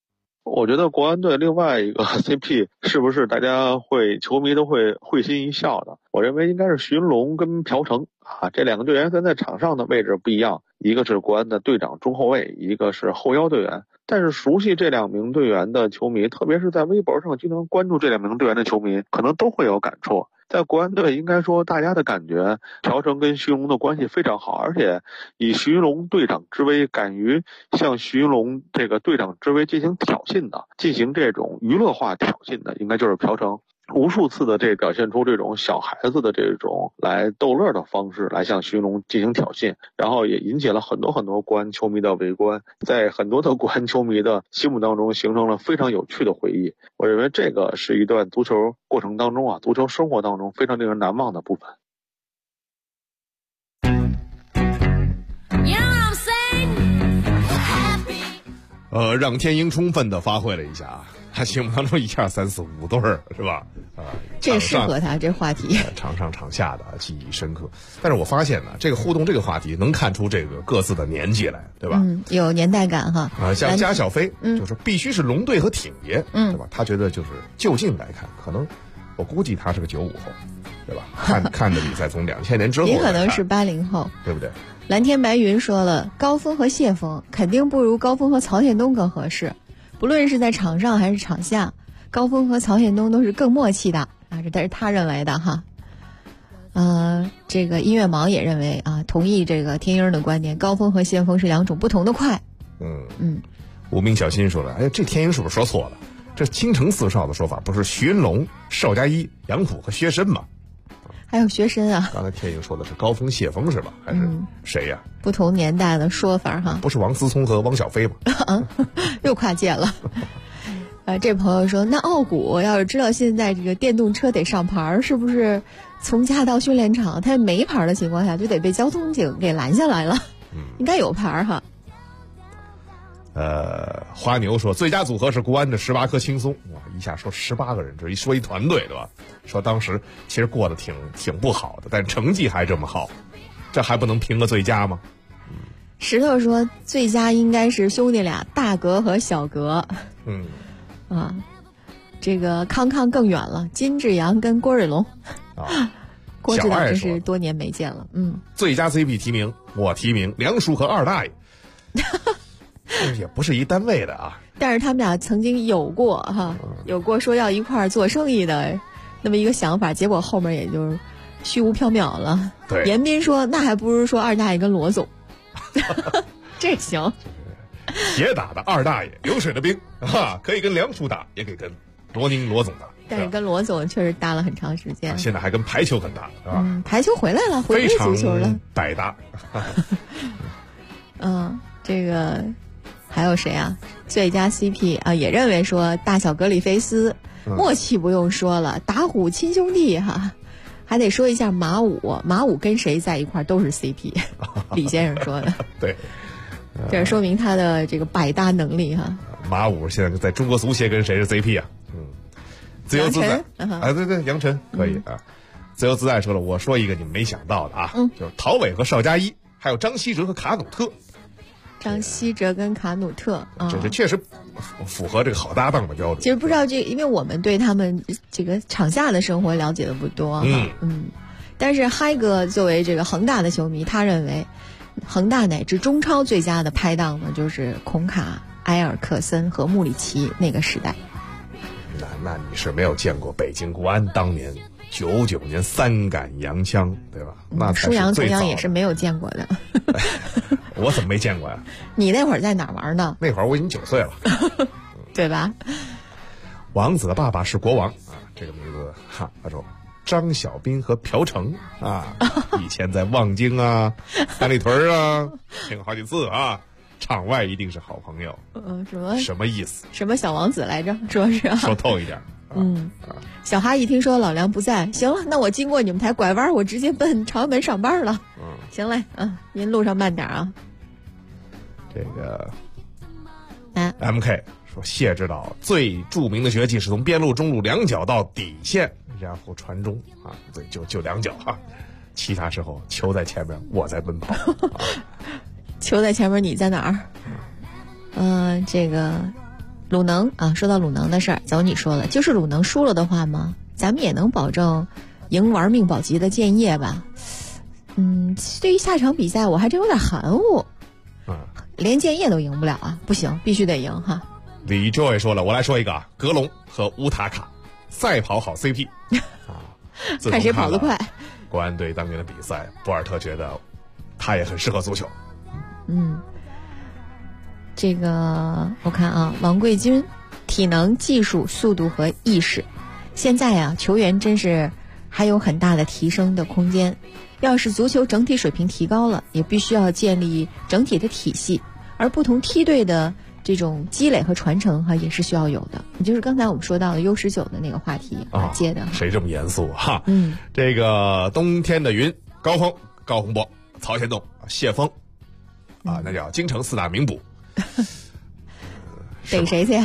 我觉得国安队另外一个 CP 是不是大家球迷都会会心一笑的？我认为应该是徐云龙跟朴成啊，这两个队员在场上的位置不一样，一个是国安的队长中后卫，一个是后腰队员。但是熟悉这两名队员的球迷，特别是在微博上经常关注这两名队员的球迷，可能都会有感触。在国安队应该说大家的感觉，朴成跟徐云龙的关系非常好，而且以徐云龙队长之威，敢于向徐云龙这个队长之威进行挑衅的，进行这种娱乐化挑衅的，应该就是朴成。无数次的表现出这种小孩子的这种来逗乐的方式来向徐云龙进行挑衅，然后也引起了很多国安球迷的围观，在很多的国安球迷的心目当中形成了非常有趣的回忆。我认为这个是一段足球过程当中足球生活当中非常令人难忘的部分。 让天鹰充分的发挥了一下啊，他心目当中1、2、3、4、5对儿是吧？ 这适合他这话题， 场上场下的记忆深刻。但是我发现呢，这个互动这个话题能看出这个各自的年纪来，对吧？ 有年代感哈。 像加小飞，就是必须是龙队和挺爷，对吧？他觉得就是就近来看，可能我估计他是个95后，对吧？看的比赛从2000年之后， 也可能是80后， 对不对？ 蓝天白云说了，高峰和谢峰肯定不如高峰和曹宪东更合适，不论是在场上还是场下，高峰和曹宪东都是更默契的啊，这是他认为的哈。这个音乐盲也认为啊，同意这个天鹰的观点，高峰和谢峰是2种不同的快。 无名小新说了，哎，这天鹰是不是说错了？这青城四少的说法不是徐云龙、邵佳一、杨虎和薛申吗？ 还有薛申啊！ 刚才天鹰说的是高峰、谢峰是吧？还是谁呀？ 不同年代的说法哈。 不是王思聪和汪小菲吗？ 又跨界了。这朋友说，那奥古要是知道现在这个电动车得上牌，是不是从家到训练场，他没牌的情况下就得被交通警给拦下来了？应该有牌哈。 花牛说最佳组合是国安的18颗轻松，哇，一下说18个人，这说一团队对吧？说当时其实过得挺不好的，但成绩还这么好，这还不能评个最佳吗？ 石头说最佳应该是兄弟俩大格和小格。这个康康更远了，金志扬跟郭瑞龙。郭指导真是多年没见了。 最佳 CP 提名我提名梁叔和二大爷。也不是一单位的啊， 但是他们俩曾经有过说要一块儿做生意的那么一个想法，结果后面也就虚无缥缈了。 对， 严斌说那还不如说二大爷跟罗总。这行， 铁打的二大爷，流水的兵可以跟梁叔打，也可以跟罗宁罗总打， 但是跟罗总确实搭了很长时间。 现在还跟排球很搭，是吧？ 排球回来了，回归足球了， 百搭。 这个还有谁啊？最佳 CP 啊，也认为说大小格里菲斯，默契不用说了，打虎亲兄弟哈。还得说一下马武跟谁在一块都是 CP， 李先生说的。 对， 这说明他的这个百搭能力哈。 马武现在在中国足协跟谁是 CP 啊？自由自在对，杨晨可以啊。自由自在说了，我说一个你们没想到的啊，就是陶伟和邵佳一，还有张稀哲和卡努特。 张稀哲跟卡努特， 这确实符合这个好搭档的标准。 其实不知道因为我们对他们这个场下的生活了解的不多但是嗨哥作为这个恒大的球迷，他认为恒大乃至中超最佳的拍档呢，就是孔卡、埃尔克森和穆里奇那个时代。 那你是没有见过北京国安当年99年3杆洋枪，对吧？那舒阳同样也是没有见过的。 我怎么没见过呀？ 你那会儿在哪玩呢？ 那会儿我已经9岁了， 对吧？ 王子的爸爸是国王啊，这个名字他说张小斌和朴成啊，以前在望京啊、三里屯啊听过好几次啊，场外一定是好朋友。什么意思？ 什么小王子来着？说是说透一点。 小哈一听说老梁不在，行了，那我经过你们台拐弯，我直接奔朝阳门上班了。行嘞，您路上慢点啊。 这个MK 说谢指导最著名的绝技是从边路、中路两脚到底线，然后传中啊，对，就两脚哈，其他时候球在前面，我在奔跑。球在前面，你在哪儿？这个鲁能啊，说到鲁能的事儿，走你说了，就是鲁能输了的话吗？咱们也能保证赢玩命保级的建业吧？对于下场比赛，我还真有点含糊。连建业都赢不了啊，不行，必须得赢哈。 李 Joy 说了，我来说一个啊，格隆和乌塔卡赛跑好 CP 啊， 看谁跑得快。 国安队当年的比赛，博尔特觉得他也很适合足球。 这个我看啊，王贵军，体能、技术、速度和意识，现在啊，球员真是还有很大的提升的空间。要是足球整体水平提高了，也必须要建立整体的体系，而不同梯队的这种积累和传承也是需要有的。也就是刚才我们说到的 U19 的那个话题接的。 谁这么严肃哈？这个冬天的云，高峰、高洪波、曹显东、谢峰啊，那叫京城四大名捕。 逮谁去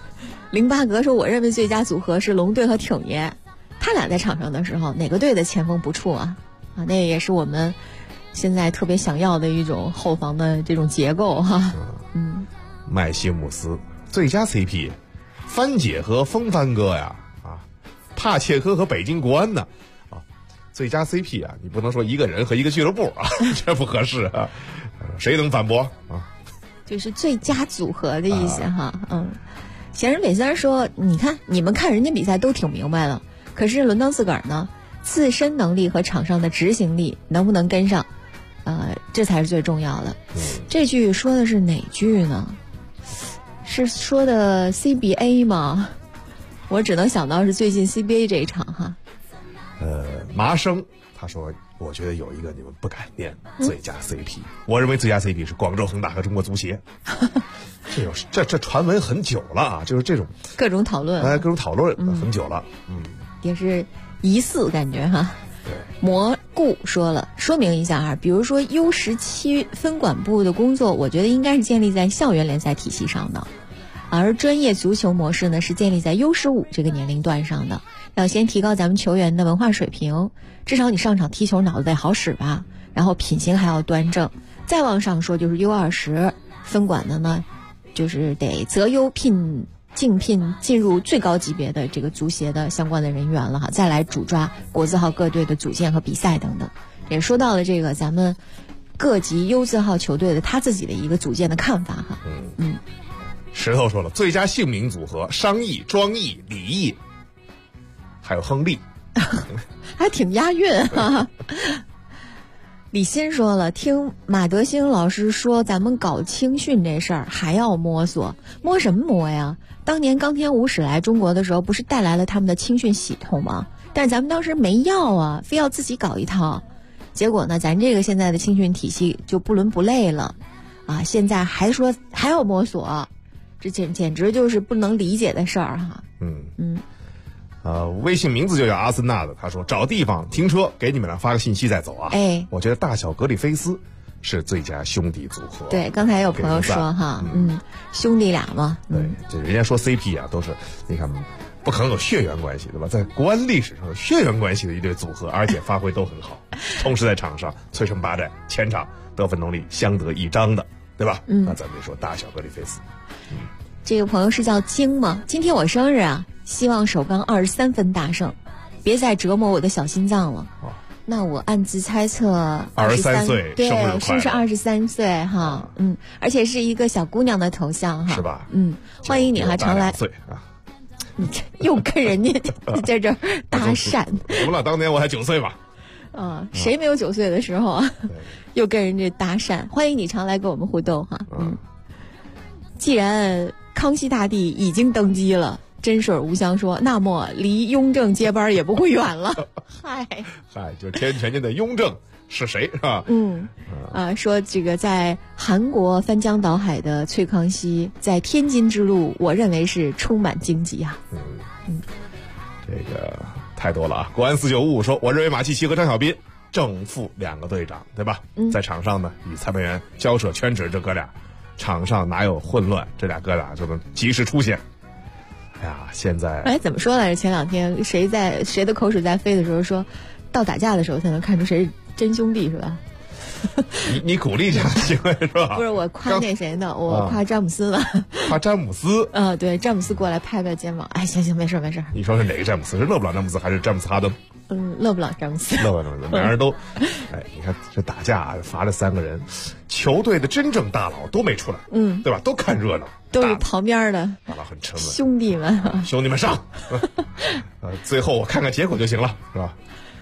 ？08格说，我认为最佳组合是龙队和挺爷，他俩在场上的时候，哪个队的前锋不怵啊？那也是我们现在特别想要的一种后防的这种结构哈。 麦西姆斯最佳 CP， 帆姐和风帆哥呀，帕切科和北京国安呢，最佳 CP 啊，你不能说一个人和一个俱乐部啊，这不合适啊。谁能反驳啊？ 就是最佳组合的意思哈。闲人北三说，你看你们看人家比赛都挺明白了，可是轮到自个儿呢，自身能力和场上的执行力能不能跟上，这才是最重要的。这句说的是哪句呢？是说的 CBA 吗？我只能想到是最近 CBA 这一场哈。 麻生他说，我觉得有一个你们不敢念最佳 CP，我认为最佳 CP 是广州恒大和中国足协。这传闻很久了啊，就是这种各种讨论， 各种讨论很久了。 也是疑似感觉哈。蘑菇说了，说明一下啊，比如说 U17分管部的工作，我觉得应该是建立在校园联赛体系上的，而专业足球模式呢是建立在 U15这个年龄段上的。要先提高咱们球员的文化水平，至少你上场踢球脑子得好使吧，然后品行还要端正。再往上说就是 U20分管的呢，就是得择优竞聘进入最高级别的这个足协的相关的人员了哈，再来主抓国字号各队的组建和比赛等等。也说到了这个咱们各级 U 字号球队的他自己的一个组建的看法哈。 石头说了，最佳姓名组合，商毅、庄毅、李毅，还有亨利， 还挺押韵啊。李欣说了，听马德兴老师说咱们搞青训这事儿还要摸索，摸什么摸呀？当年冈田武史来中国的时候，不是带来了他们的青训系统吗？但是咱们当时没要啊，非要自己搞一套。结果呢，咱这个现在的青训体系就不伦不类了啊！现在还说还要摸索，这简直就是不能理解的事儿哈。 微信名字就叫阿森纳的，他说找地方停车，给你们俩发个信息再走啊。我觉得大小格里菲斯是最佳兄弟组合。 对，刚才有朋友说哈，兄弟俩嘛。 对，这人家说 CP 啊，都是你看不可能有血缘关系对吧？在国安历史上有血缘关系的一对组合，而且发挥都很好，同时在场上摧城拔寨，前场得分能力相得益彰的，对吧？那咱们说大小格里菲斯。 这个朋友是叫晶吗？今天我生日啊，希望首钢23分大胜，别再折磨我的小心脏了。那我暗自猜测 23岁， 对， 生日快乐， 是不是23岁哈？而且是一个小姑娘的头像哈， 是吧？ 欢迎你哈，常来。你又跟人家在这儿搭讪？ 怎么了？当年我还9岁嘛。 谁没有9岁的时候啊？又跟人家搭讪，欢迎你常来跟我们互动哈。既然康熙大帝已经登基了，真水无香说，那么离雍正接班也不会远了。嗨， 就是天权间的雍正是谁是吧？ 说这个在韩国翻江倒海的崔康熙，在天津之路，我认为是充满荆棘啊。 这个太多了啊！国安4955说，我认为马契奇和张小斌正副2个队长，对吧？在场上呢，与裁判员交涉圈指这哥俩。场上哪有混乱，这俩哥俩就能及时出现。哎呀，现在怎么说来着？前2天谁的口水在飞的时候说，到打架的时候才能看出谁是真兄弟，是吧？ 你鼓励一下行为是吧？ 不是我夸那谁呢？我夸詹姆斯了。 夸詹姆斯？ 对，詹姆斯过来拍拍肩膀。哎，行，没事。 你说是哪个詹姆斯？是勒布朗詹姆斯还是詹姆斯哈登？ 勒布朗詹姆斯。 勒布朗詹姆斯，两人都，你看这打架罚了3个人，球队的真正大佬都没出来，对吧？都看热闹， 都是旁边的大佬很沉稳， 兄弟们上，最后我看看结果就行了，是吧？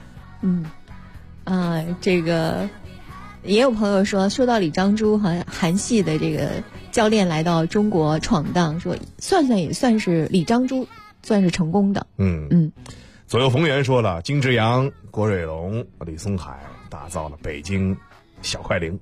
这个也有朋友说到李章洙韩系的这个教练来到中国闯荡，说也算是李章洙算是成功的。 左右逢源说了，金志扬、郭瑞龙、李松海打造了北京小快灵。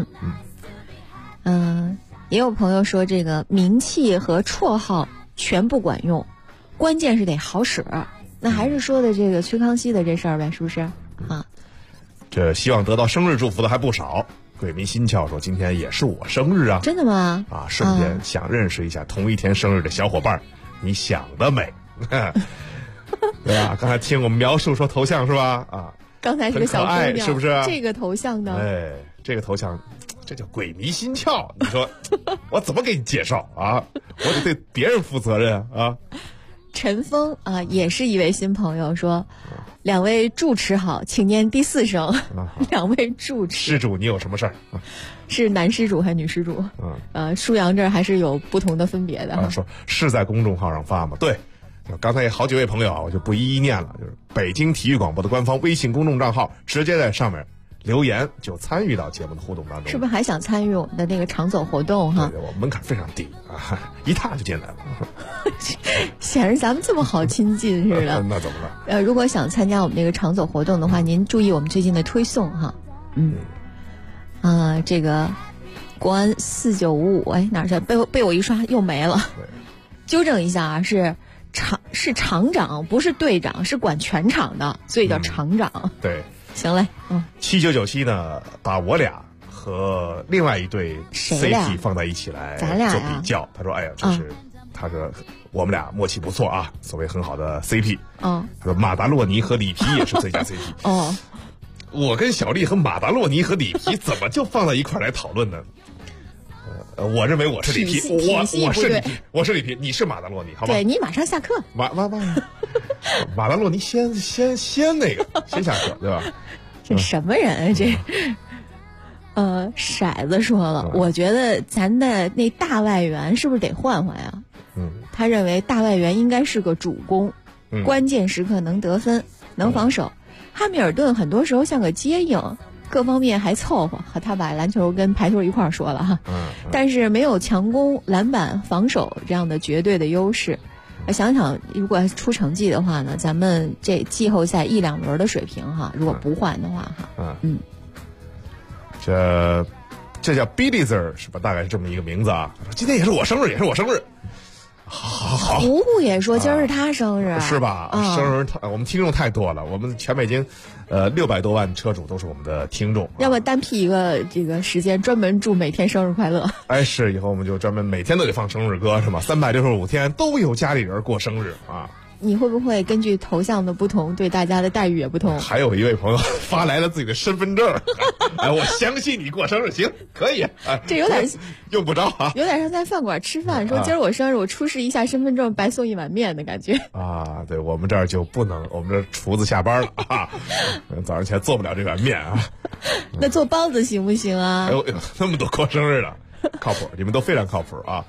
也有朋友说这个名气和绰号全不管用，关键是得好使。那还是说的这个崔康熙的这事儿呗，是不是啊？ 这希望得到生日祝福的还不少。鬼迷心窍说今天也是我生日啊。 真的吗？ 顺便想认识一下同一天生日的小伙伴，你想得美。对吧？刚才听我们描述说头像是吧？ 刚才是个小姑娘， 是不是？ 这个头像呢？ 这个头像，这叫鬼迷心窍。你说我怎么给你介绍啊？我得对别人负责任啊。 陈峰也是一位新朋友说，2位主持好，请念第4声。2位主持施主，你有什么事儿？ 是男施主还是女施主？舒阳这儿还是有不同的分别的。 说是在公众号上发吗？对。刚才好几位朋友我就不一一念了，就是北京体育广播的官方微信公众账号，直接在上面留言就参与到节目的互动当中。 是不是还想参与我们的那个常走活动哈？ 对，我门槛非常低一踏就进来了。 显然咱们这么好亲近似的。 那怎么了？ 如果想参加我们那个常走活动的话，您注意我们最近的推送哈。这个国安4955，哪儿去？被我一刷又没了。纠正一下啊，是厂长，不是队长，是管全场的，所以叫厂长。 对， 行嘞。 7997呢，把我俩和另外一对 CP 放在一起来做比较。他说：“哎呀，他说我们俩默契不错啊，所谓很好的 CP。”他说马达洛尼和里皮也是最佳 CP。我跟小丽和马达洛尼和里皮怎么就放在一块来讨论呢？我认为我是里皮，我是里皮，你是马达洛尼，好吧？ 对，你马上下课。 马达洛尼先那个先下课，对吧？ 这什么人啊？这骰子说了，我觉得咱的那大外援是不是得换换呀？他认为大外援应该是个主攻，关键时刻能得分，能防守。哈密尔顿很多时候像个接应。各方面还凑合，他把篮球跟排球一块儿说了哈，但是没有强攻、篮板、防守这样的绝对的优势。想想如果出成绩的话呢，咱们这季后赛1-2轮的水平哈，如果不换的话哈， 这叫 Billizer 是吧？大概是这么一个名字啊。今天也是我生日，好。 胡胡也说今儿是他生日， 是吧？生日我们听众太多了，我们全北京600多万车主都是我们的听众。 要不单辟一个这个时间，专门祝每天生日快乐。 是，以后我们就专门每天都得放生日歌，是吗？365天都有家里人过生日啊。 你会不会根据头像的不同，对大家的待遇也不同？ 还有一位朋友发来了自己的身份证，我相信你过生日，行，可以。 这有点用不着啊， 有点像在饭馆吃饭，说今儿我生日，我出示一下身份证，白送一碗面的感觉啊。对，我们这儿就不能，我们这厨子下班了啊，早上起来做不了这碗面啊。 那做包子行不行啊？ 哎呦，那么多过生日的，靠谱，你们都非常靠谱啊。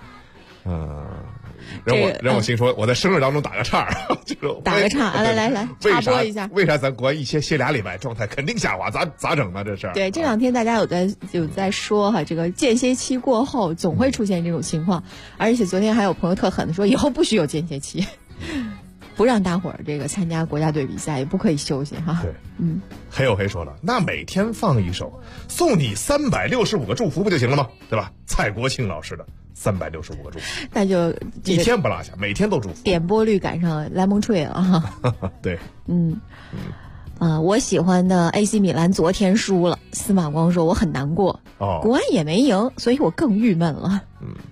让我心说，我在生日当中打个岔，就是打个岔，来插播一下。 为啥咱国安歇2礼拜，状态肯定下滑？咋整呢？这事儿。 对，这2天大家有在说哈，这个间歇期过后总会出现这种情况，而且昨天还有朋友特狠的说，以后不许有间歇期，不让大伙儿这个参加国家队比赛，也不可以休息哈。 对，黑有黑说了，那每天放一首，送你365个祝福不就行了吗？对吧？蔡国庆老师的365个祝福， 那就一天不落下，每天都祝福， 点播率赶上莱蒙吹了哈。 对， 我喜欢的 AC 米兰昨天输了，司马光说我很难过，国安也没赢，所以我更郁闷了。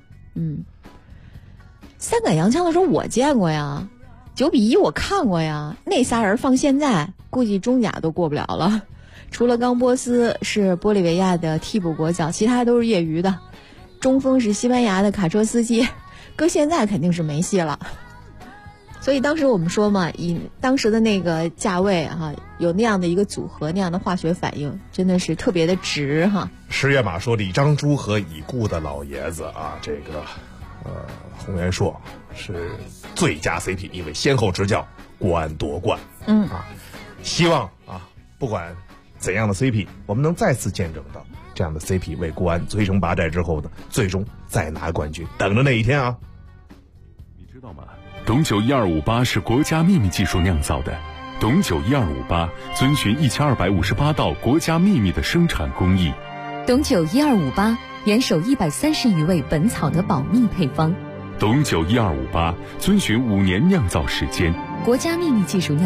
三杆洋枪的时候我见过呀，9-1我看过呀，那仨人放现在估计中甲都过不了了。 除了冈波斯是玻利维亚的替补国脚，其他都是业余的。中锋是西班牙的卡车司机，搁现在肯定是没戏了。所以当时我们说嘛，以当时的那个价位哈，有那样的一个组合，那样的化学反应，真的是特别的值哈。 石跃马说李章洙和已故的老爷子啊，这个洪元硕是最佳 CP， 因为先后执教国安夺冠。希望啊，不管怎样的 CP， 我们能再次见证到这样的 CP 为国安摧城拔寨之后的最终再拿冠军，等着那一天啊！ 你知道吗？董酒1258是国家秘密技术酿造的，董酒1258遵循1258道国家秘密的生产工艺。 董酒1258严守130余味本草的保密配方。 董酒1258遵循5年酿造时间， 国家秘密技术酿